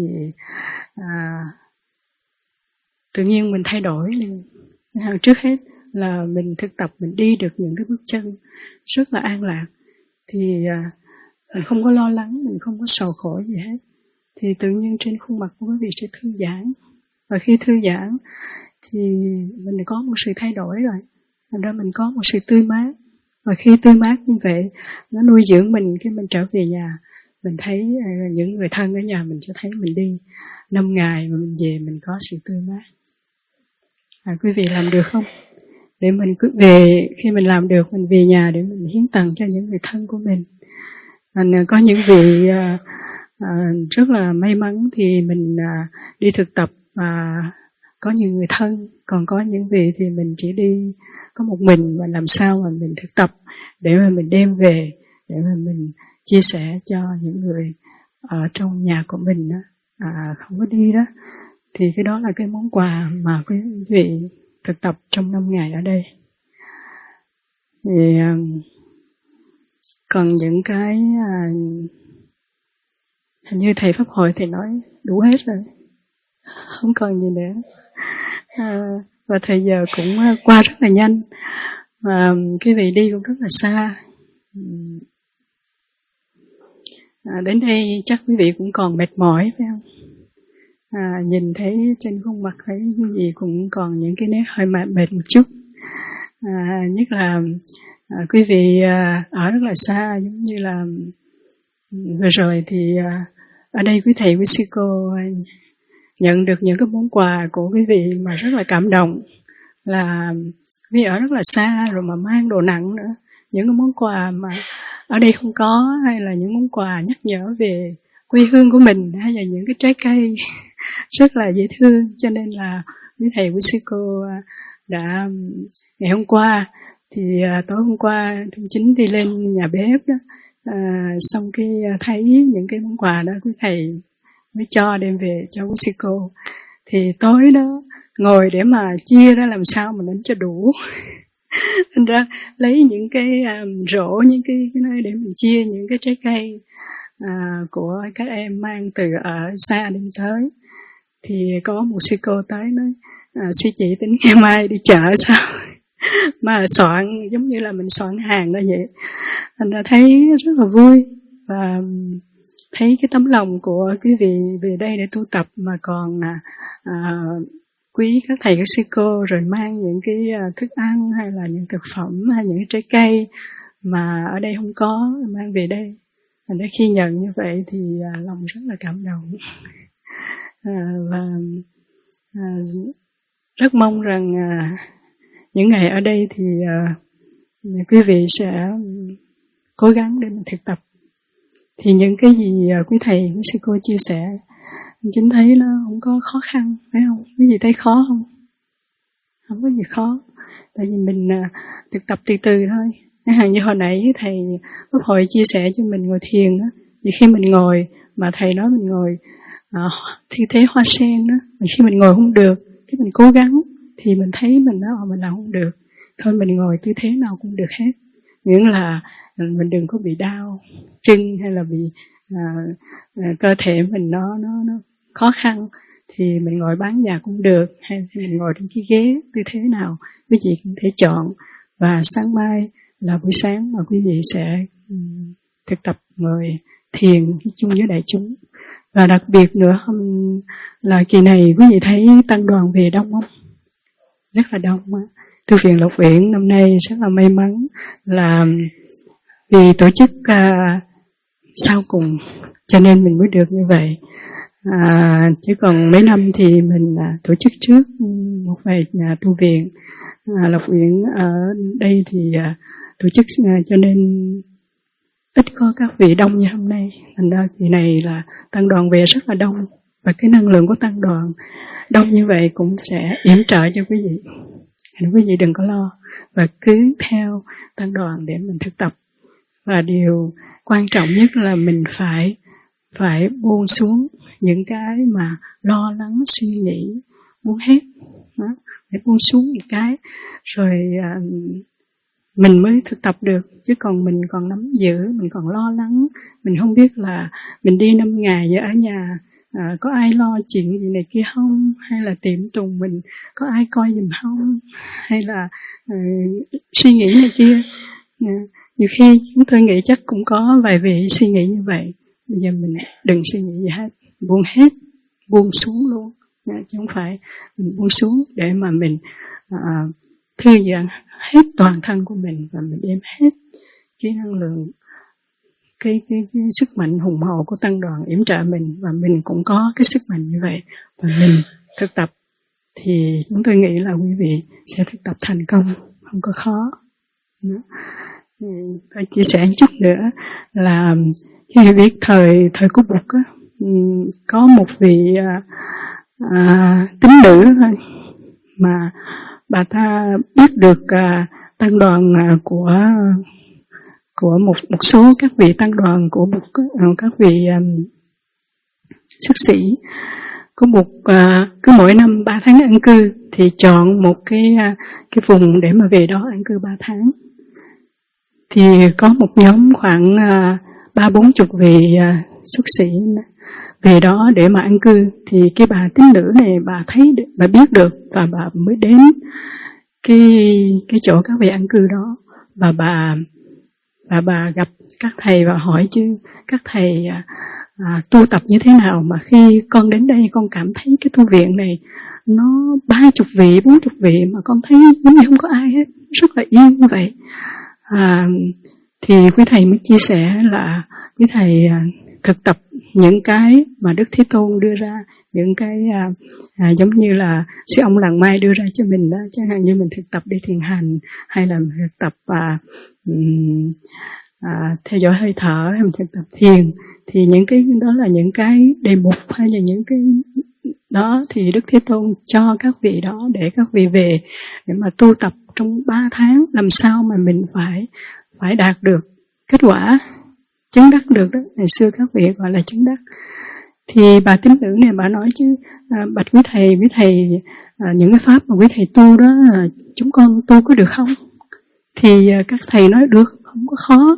tự nhiên mình thay đổi liền. Trước hết là mình thực tập, mình đi được những cái bước chân rất là an lạc, thì mình không có lo lắng, mình không có sầu khổ gì hết, thì tự nhiên trên khuôn mặt của quý vị sẽ thư giãn. Và khi thư giãn thì mình có một sự thay đổi rồi, thành ra mình có một sự tươi mát. Và khi tươi mát như vậy, nó nuôi dưỡng mình. Khi mình trở về nhà, mình thấy những người thân ở nhà mình cho thấy mình đi 5 ngày mà mình về mình có sự tươi mát. Quý vị làm được không? để mình cứ về, khi mình làm được mình về nhà để mình hiến tặng cho những người thân của mình. Có những vị rất là may mắn thì mình đi thực tập và có những người thân, còn có những vị thì mình chỉ đi có một mình, và làm sao mà mình thực tập để mà mình đem về, để mà mình chia sẻ cho những người ở trong nhà của mình đó, không có đi đó. Thì cái đó là cái món quà mà quý vị thực tập trong 5 ngày ở đây. Thì còn những cái hình như thầy Pháp Hội thì nói đủ hết rồi, không còn gì nữa. Và thời giờ cũng qua rất là nhanh, và quý vị đi cũng rất là xa. Đến đây chắc quý vị cũng còn mệt mỏi phải không? Nhìn thấy trên khuôn mặt thấy quý vị cũng còn những cái nét hơi mệt một chút. Nhất là quý vị ở rất là xa, giống như là vừa rồi thì ở đây quý thầy quý sư cô nhận được những cái món quà của quý vị mà rất là cảm động, là quý vị ở rất là xa rồi mà mang đồ nặng nữa, những cái món quà mà ở đây không có, hay là những món quà nhắc nhở về quê hương của mình, hay là những cái trái cây rất là dễ thương. Cho nên là quý thầy quý sư cô đã ngày hôm qua thì tối hôm qua Trung Chính đi lên nhà bếp đó, xong cái thấy những cái món quà đó quý thầy mới cho đem về cho quý sư cô. Thì tối đó ngồi để mà chia ra làm sao mà đến cho đủ. Thành ra lấy những cái rổ, những cái nơi để mình chia những cái trái cây của các em mang từ ở xa đem tới. Thì có một sư cô tới nói, sư chị tính ngày mai đi chợ sao? Mà soạn giống như là mình soạn hàng đó vậy. Thành ra thấy rất là vui, và thấy cái tấm lòng của quý vị về đây để tu tập mà còn quý các thầy các sư cô, rồi mang những cái thức ăn hay là những thực phẩm hay những trái cây mà ở đây không có mang về đây. Thành ra khi nhận như vậy thì lòng rất là cảm động. Và rất mong rằng những ngày ở đây thì quý vị sẽ cố gắng để mình thực tập. Thì những cái gì quý thầy, quý sư cô chia sẻ, chính thấy nó không có khó khăn, phải không? Quý vị thấy khó không? Không có gì khó. Tại vì mình thực tập từ từ thôi. Như hồi nãy thầy Pháp Hội chia sẻ cho mình ngồi thiền đó. Thì khi mình ngồi, mà thầy nói mình ngồi thi thế hoa sen đó, khi mình ngồi không được, cái mình cố gắng, thì mình thấy mình nói mình làm không được. Thôi mình ngồi tư thế nào cũng được hết. Miễn là mình đừng có bị đau chân, hay là bị cơ thể mình nó khó khăn, thì mình ngồi bán nhà cũng được, hay mình ngồi trên cái ghế tư thế nào quý vị cũng thể chọn. Và sáng mai là buổi sáng mà quý vị sẽ thực tập ngồi thiền chung với đại chúng. Và đặc biệt nữa là kỳ này quý vị thấy tăng đoàn về đông không? Rất là đông. Tu viện Lộc Uyển năm nay rất là may mắn là vì tổ chức sau cùng, cho nên mình mới được như vậy. Chứ còn mấy năm thì mình tổ chức trước một vài nhà tu viện Lộc Uyển ở đây thì tổ chức, cho nên ít có các vị đông như hôm nay. Thành ra kỳ này là tăng đoàn về rất là đông, và cái năng lượng của tăng đoàn đông như vậy cũng sẽ yểm trợ cho quý vị. Quý vị đừng có lo, và cứ theo tăng đoàn để mình thực tập. Và điều quan trọng nhất là mình phải buông xuống những cái mà lo lắng suy nghĩ, buông hết đó, để buông xuống một cái rồi mình mới thực tập được. Chứ còn mình còn nắm giữ, mình còn lo lắng, mình không biết là mình đi 5 ngày vậy ở nhà có ai lo chuyện gì này kia không, hay là tiệm tùng mình có ai coi giùm không, hay là suy nghĩ này kia. Nhiều khi chúng tôi nghĩ chắc cũng có vài vị suy nghĩ như vậy. Bây giờ mình đừng suy nghĩ gì hết, buông hết, buông xuống luôn, chứ không phải mình buông xuống để mà mình thư giãn hết toàn thân của mình, và mình đem hết cái năng lượng, cái sức mạnh hùng hậu của tăng đoàn yểm trợ mình, và mình cũng có cái sức mạnh như vậy, và mình thực tập thì chúng tôi nghĩ là quý vị sẽ thực tập thành công. không có khó. Tôi chia sẻ chút nữa là khi biết thời của Bụt á, có một vị tín nữ thôi mà bà ta biết được tăng đoàn của một số các vị tăng đoàn của Bụt, các vị xuất sĩ của Bụt, cứ mỗi năm 3 tháng an cư thì chọn một cái vùng để mà về đó an cư 3 tháng. Thì có một nhóm khoảng 30-40 vị xuất sĩ về đó để mà an cư. Thì cái bà tín nữ này bà thấy được, bà biết được và bà mới đến cái chỗ các vị an cư đó, và bà gặp các thầy và hỏi chứ các thầy tu tập như thế nào mà khi con đến đây con cảm thấy cái tu viện này nó 30 vị, 40 vị mà con thấy giống như không có ai hết, rất là yên như vậy. Thì quý thầy mới chia sẻ là quý thầy thực tập những cái mà Đức Thế Tôn đưa ra, những cái giống như là sư ông Làng Mai đưa ra cho mình đó, chẳng hạn như mình thực tập đi thiền hành, hay là mình thực tập theo dõi hơi thở, hay mình thực tập thiền, thì những cái đó là những cái đề mục hay là những cái đó thì Đức Thế Tôn cho các vị đó để các vị về để mà tu tập trong 3 tháng, làm sao mà mình phải đạt được kết quả chứng đắc được đó. Ngày xưa các vị gọi là chứng đắc. Thì bà tín nữ này bà nói chứ bạch quý thầy những cái pháp mà quý thầy tu đó chúng con tu có được không? Thì các thầy nói được, không có khó.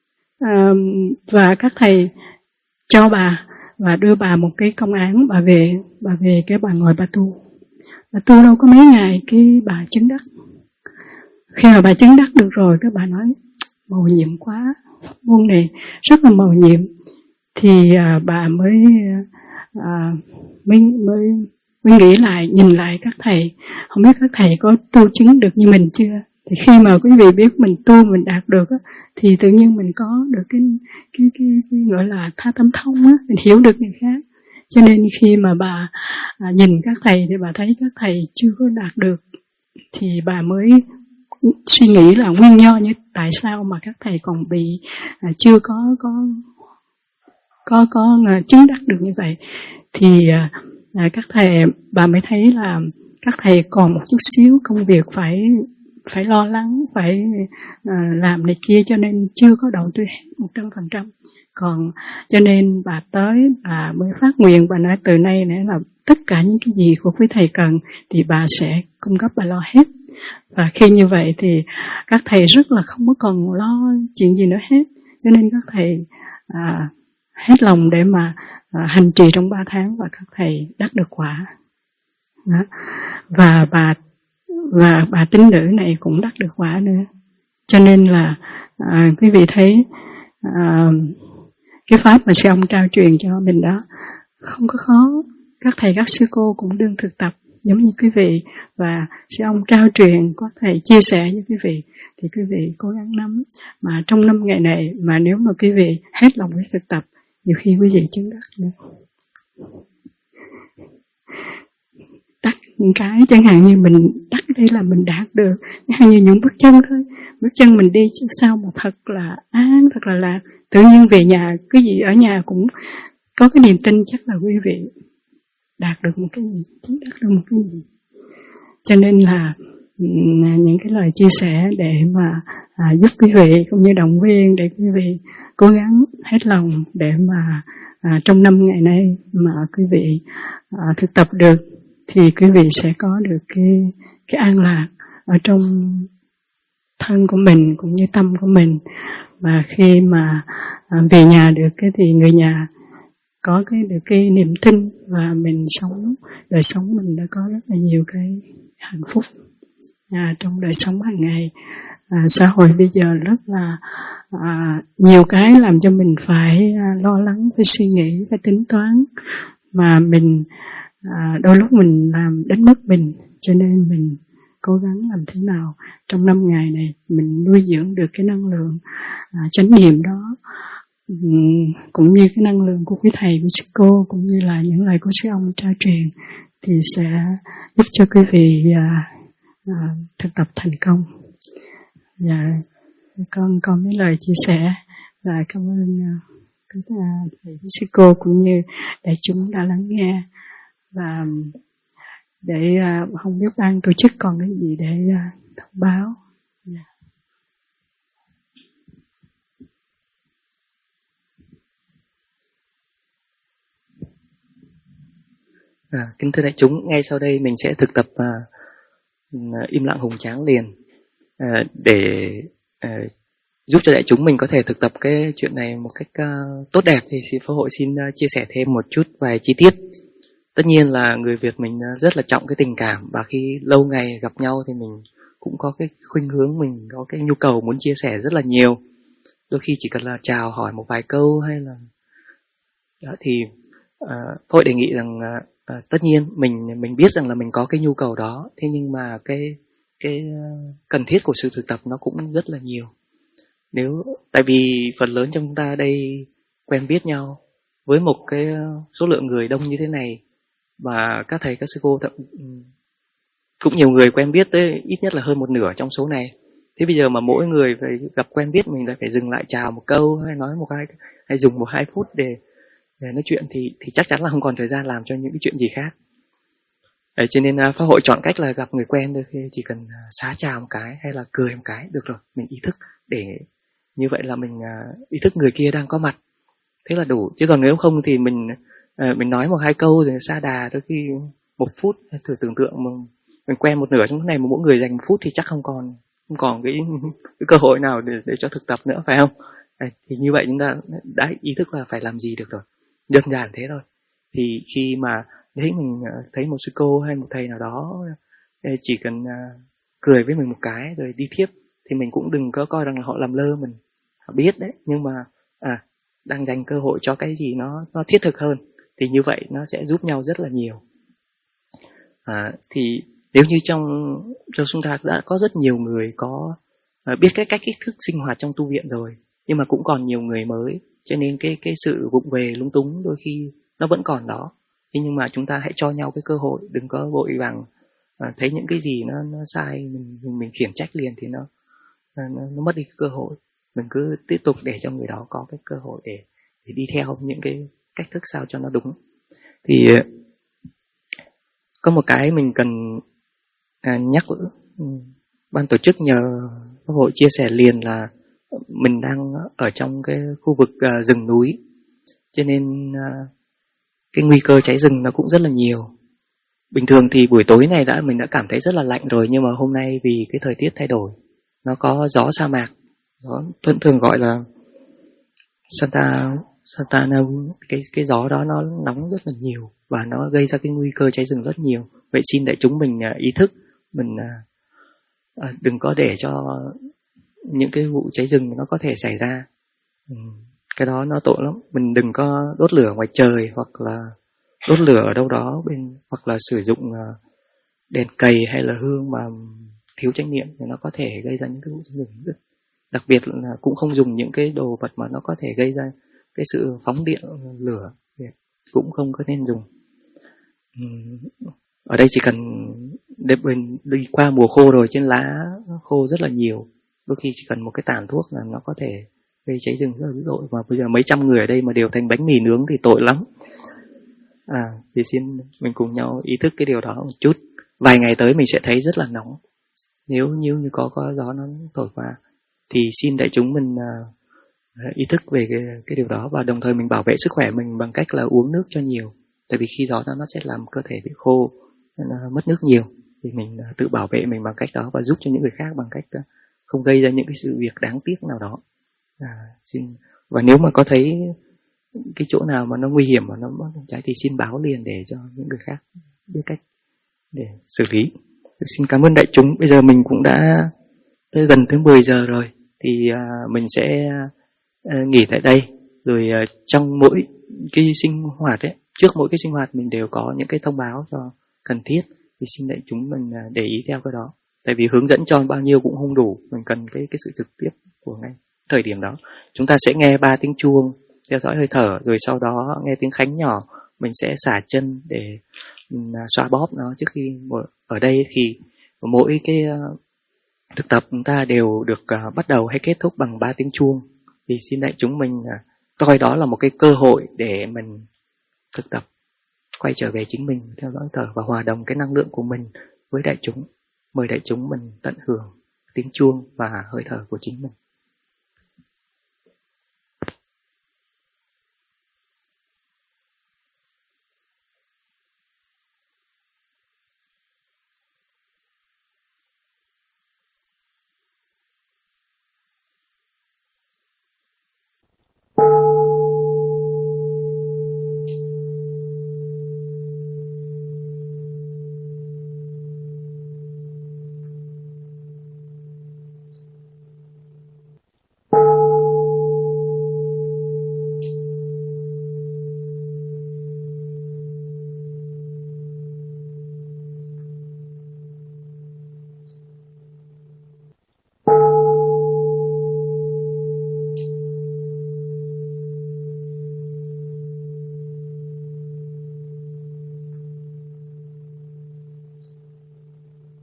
Và các thầy cho bà và đưa bà một cái công án, bà về cái bà ngồi bà tu đâu có mấy ngày cái bà chứng đắc. Khi mà bà chứng đắc được rồi, các bà nói mầu nhiệm quá, môn này rất là mầu nhiệm. Thì bà mới nghĩ lại, nhìn lại các thầy, không biết các thầy có tu chứng được như mình chưa. Thì khi mà quý vị biết mình tu, mình đạt được á, thì tự nhiên mình có được cái gọi là tha tâm thông á, mình hiểu được người khác. Cho nên khi mà bà nhìn các thầy thì bà thấy các thầy chưa có đạt được, thì bà mới suy nghĩ là nguyên do như tại sao mà các thầy còn bị chưa có chứng đắc được như vậy. Thì các thầy, bà mới thấy là các thầy còn một chút xíu công việc phải lo lắng, phải làm này kia, cho nên chưa có đầu tư hết 100%. Còn cho nên bà tới, bà mới phát nguyện, bà nói từ nay nữa là tất cả những cái gì của quý thầy cần thì bà sẽ cung cấp, bà lo hết. Và khi như vậy thì các thầy rất là không có còn lo chuyện gì nữa hết. Cho nên các thầy hết lòng để mà hành trì trong 3 tháng và các thầy đắc được quả. Đó. Và bà tín nữ này cũng đắc được quả nữa. Cho nên là quý vị thấy cái pháp mà sư ông trao truyền cho mình đó không có khó. Các thầy các sư cô cũng đương thực tập giống như quý vị, và sư ông trao truyền, có thầy chia sẻ với quý vị, thì quý vị cố gắng nắm. Mà trong 5 ngày này mà nếu mà quý vị hết lòng với thực tập, nhiều khi quý vị chứng đắc nữa. Đắc những cái chẳng hạn như mình đắc đây là mình đạt được, chẳng hạn như những bước chân thôi, bước chân mình đi chứ sao mà thật là an, thật là lạc. Tự nhiên về nhà, cái gì ở nhà cũng có cái niềm tin chắc là quý vị đạt được một cái gì, chứng đắc được một cái gì. Cho nên là những cái lời chia sẻ để mà giúp quý vị cũng như động viên để quý vị cố gắng hết lòng để mà trong 5 ngày nay mà quý vị thực tập được, thì quý vị sẽ có được cái an lạc ở trong thân của mình cũng như tâm của mình. Và khi mà về nhà được cái thì người nhà có được cái niềm tin, và mình sống, đời sống mình đã có rất là nhiều cái hạnh phúc trong đời sống hàng ngày. Xã hội bây giờ rất là nhiều cái làm cho mình phải lo lắng, phải suy nghĩ, phải tính toán, mà mình đôi lúc mình làm đến mức mình, cho nên mình cố gắng làm thế nào trong 5 ngày này mình nuôi dưỡng được cái năng lượng chánh niệm đó, cũng như cái năng lượng của quý thầy, quý sư cô, cũng như là những lời của sư ông trao truyền, thì sẽ giúp cho quý vị thực tập thành công. Dạ, con mấy lời chia sẻ và cảm ơn các thầy sư cô cũng như đại chúng đã lắng nghe. Và để không biết ban tổ chức còn cái gì để thông báo. Yeah. Kính thưa đại chúng, ngay sau đây mình sẽ thực tập im lặng hùng tráng liền để giúp cho đại chúng mình có thể thực tập cái chuyện này một cách tốt đẹp. Thì Pháp hội xin chia sẻ thêm một chút vài chi tiết. Tất nhiên là người Việt mình rất là trọng cái tình cảm, và khi lâu ngày gặp nhau thì mình cũng có cái khuynh hướng, mình có cái nhu cầu muốn chia sẻ rất là nhiều. Đôi khi chỉ cần là chào hỏi một vài câu hay là đó, thì tôi đề nghị rằng tất nhiên mình biết rằng là mình có cái nhu cầu đó, thế nhưng mà cái cần thiết của sự thực tập nó cũng rất là nhiều. Tại vì phần lớn trong chúng ta đây quen biết nhau với một cái số lượng người đông như thế này, và các thầy các sư cô cũng nhiều người quen biết tới ít nhất là hơn một nửa trong số này. Thế bây giờ mà mỗi người phải gặp quen biết mình lại phải dừng lại chào một câu hay nói một hai, hay dùng 1-2 phút để nói chuyện thì chắc chắn là không còn thời gian làm cho những cái chuyện gì khác. Cho nên Pháp hội chọn cách là gặp người quen đôi khi chỉ cần xá chào một cái hay là cười một cái được rồi, mình ý thức để như vậy là mình ý thức người kia đang có mặt, thế là đủ. Chứ còn nếu không thì mình nói 1-2 câu rồi sa đà, đôi khi 1 phút. Thử tưởng tượng mình quen một nửa trong lúc này mà mỗi người dành 1 phút thì chắc không còn cái cơ hội nào để cho thực tập nữa, phải không? Thì như vậy chúng ta đã ý thức là phải làm gì được rồi, đơn giản thế thôi. Thì khi mà thấy mình thấy một sư cô hay một thầy nào đó chỉ cần cười với mình một cái rồi đi tiếp, thì mình cũng đừng có coi rằng là họ làm lơ mình. Họ biết đấy, nhưng mà đang dành cơ hội cho cái gì nó thiết thực hơn, thì như vậy nó sẽ giúp nhau rất là nhiều. Thì nếu như trong chúng ta đã có rất nhiều người có biết cái cách thức sinh hoạt trong tu viện rồi, nhưng mà cũng còn nhiều người mới, cho nên cái sự vụng về lung túng đôi khi nó vẫn còn đó. Thế nhưng mà chúng ta hãy cho nhau cái cơ hội, đừng có vội vàng thấy những cái gì nó sai mình khiển trách liền thì nó mất đi cái cơ hội. Mình cứ tiếp tục để cho người đó có cái cơ hội để đi theo những cái cách thức sao cho nó đúng. Thì có một cái mình cần nhắc ban tổ chức nhờ Pháp hội chia sẻ liền là mình đang ở trong cái khu vực rừng núi, cho nên cái nguy cơ cháy rừng nó cũng rất là nhiều. Bình thường thì buổi tối này mình đã cảm thấy rất là lạnh rồi, nhưng mà hôm nay vì cái thời tiết thay đổi, nó có gió sa mạc, gió thường gọi là Santana, cái gió đó nó nóng rất là nhiều và nó gây ra cái nguy cơ cháy rừng rất nhiều. Vậy xin đại chúng mình ý thức, mình đừng có để cho những cái vụ cháy rừng nó có thể xảy ra. Cái đó nó tội lắm. Mình đừng có đốt lửa ngoài trời, hoặc là đốt lửa ở đâu đó hoặc là sử dụng đèn cầy hay là hương mà thiếu chánh niệm, thì nó có thể gây ra những cái vụ cháy rừng. Đặc biệt là cũng không dùng những cái đồ vật mà nó có thể gây ra cái sự phóng điện lửa, cũng không có nên dùng. Ở đây chỉ cần đi qua mùa khô rồi, trên lá khô rất là nhiều, đôi khi chỉ cần một cái tàn thuốc là nó có thể gây cháy rừng rất là dữ dội. Mà bây giờ mấy trăm người ở đây mà đều thành bánh mì nướng thì tội lắm. Thì xin mình cùng nhau ý thức cái điều đó một chút. Vài ngày tới mình sẽ thấy rất là nóng, nếu như có gió nó thổi qua, thì xin đại chúng mình ý thức về cái điều đó, và đồng thời mình bảo vệ sức khỏe mình bằng cách là uống nước cho nhiều. Tại vì khi gió nó sẽ làm cơ thể bị khô, nó mất nước nhiều, thì mình tự bảo vệ mình bằng cách đó, và giúp cho những người khác bằng cách không gây ra những cái sự việc đáng tiếc nào đó. Và nếu mà có thấy cái chỗ nào mà nó nguy hiểm mà nó mất cháy thì xin báo liền để cho những người khác biết cách để xử lý. Xin cảm ơn đại chúng. Bây giờ mình cũng đã gần tới 10 giờ rồi, thì mình sẽ nghỉ tại đây. Rồi trong mỗi cái sinh hoạt ấy, trước mỗi cái sinh hoạt mình đều có những cái thông báo cho cần thiết, thì xin đại chúng mình để ý theo cái đó. Tại vì hướng dẫn cho bao nhiêu cũng không đủ, mình cần cái sự trực tiếp của ngay thời điểm đó. Chúng ta sẽ nghe 3 tiếng chuông, theo dõi hơi thở, rồi sau đó nghe tiếng khánh nhỏ, mình sẽ xả chân để xoa bóp nó trước khi. Ở đây thì mỗi thực tập chúng ta đều được bắt đầu hay kết thúc bằng 3 tiếng chuông. Thì xin đại chúng mình coi đó là một cái cơ hội để mình thực tập quay trở về chính mình, theo dõi thở và hòa đồng cái năng lượng của mình với đại chúng. Mời đại chúng mình tận hưởng tiếng chuông và hơi thở của chính mình.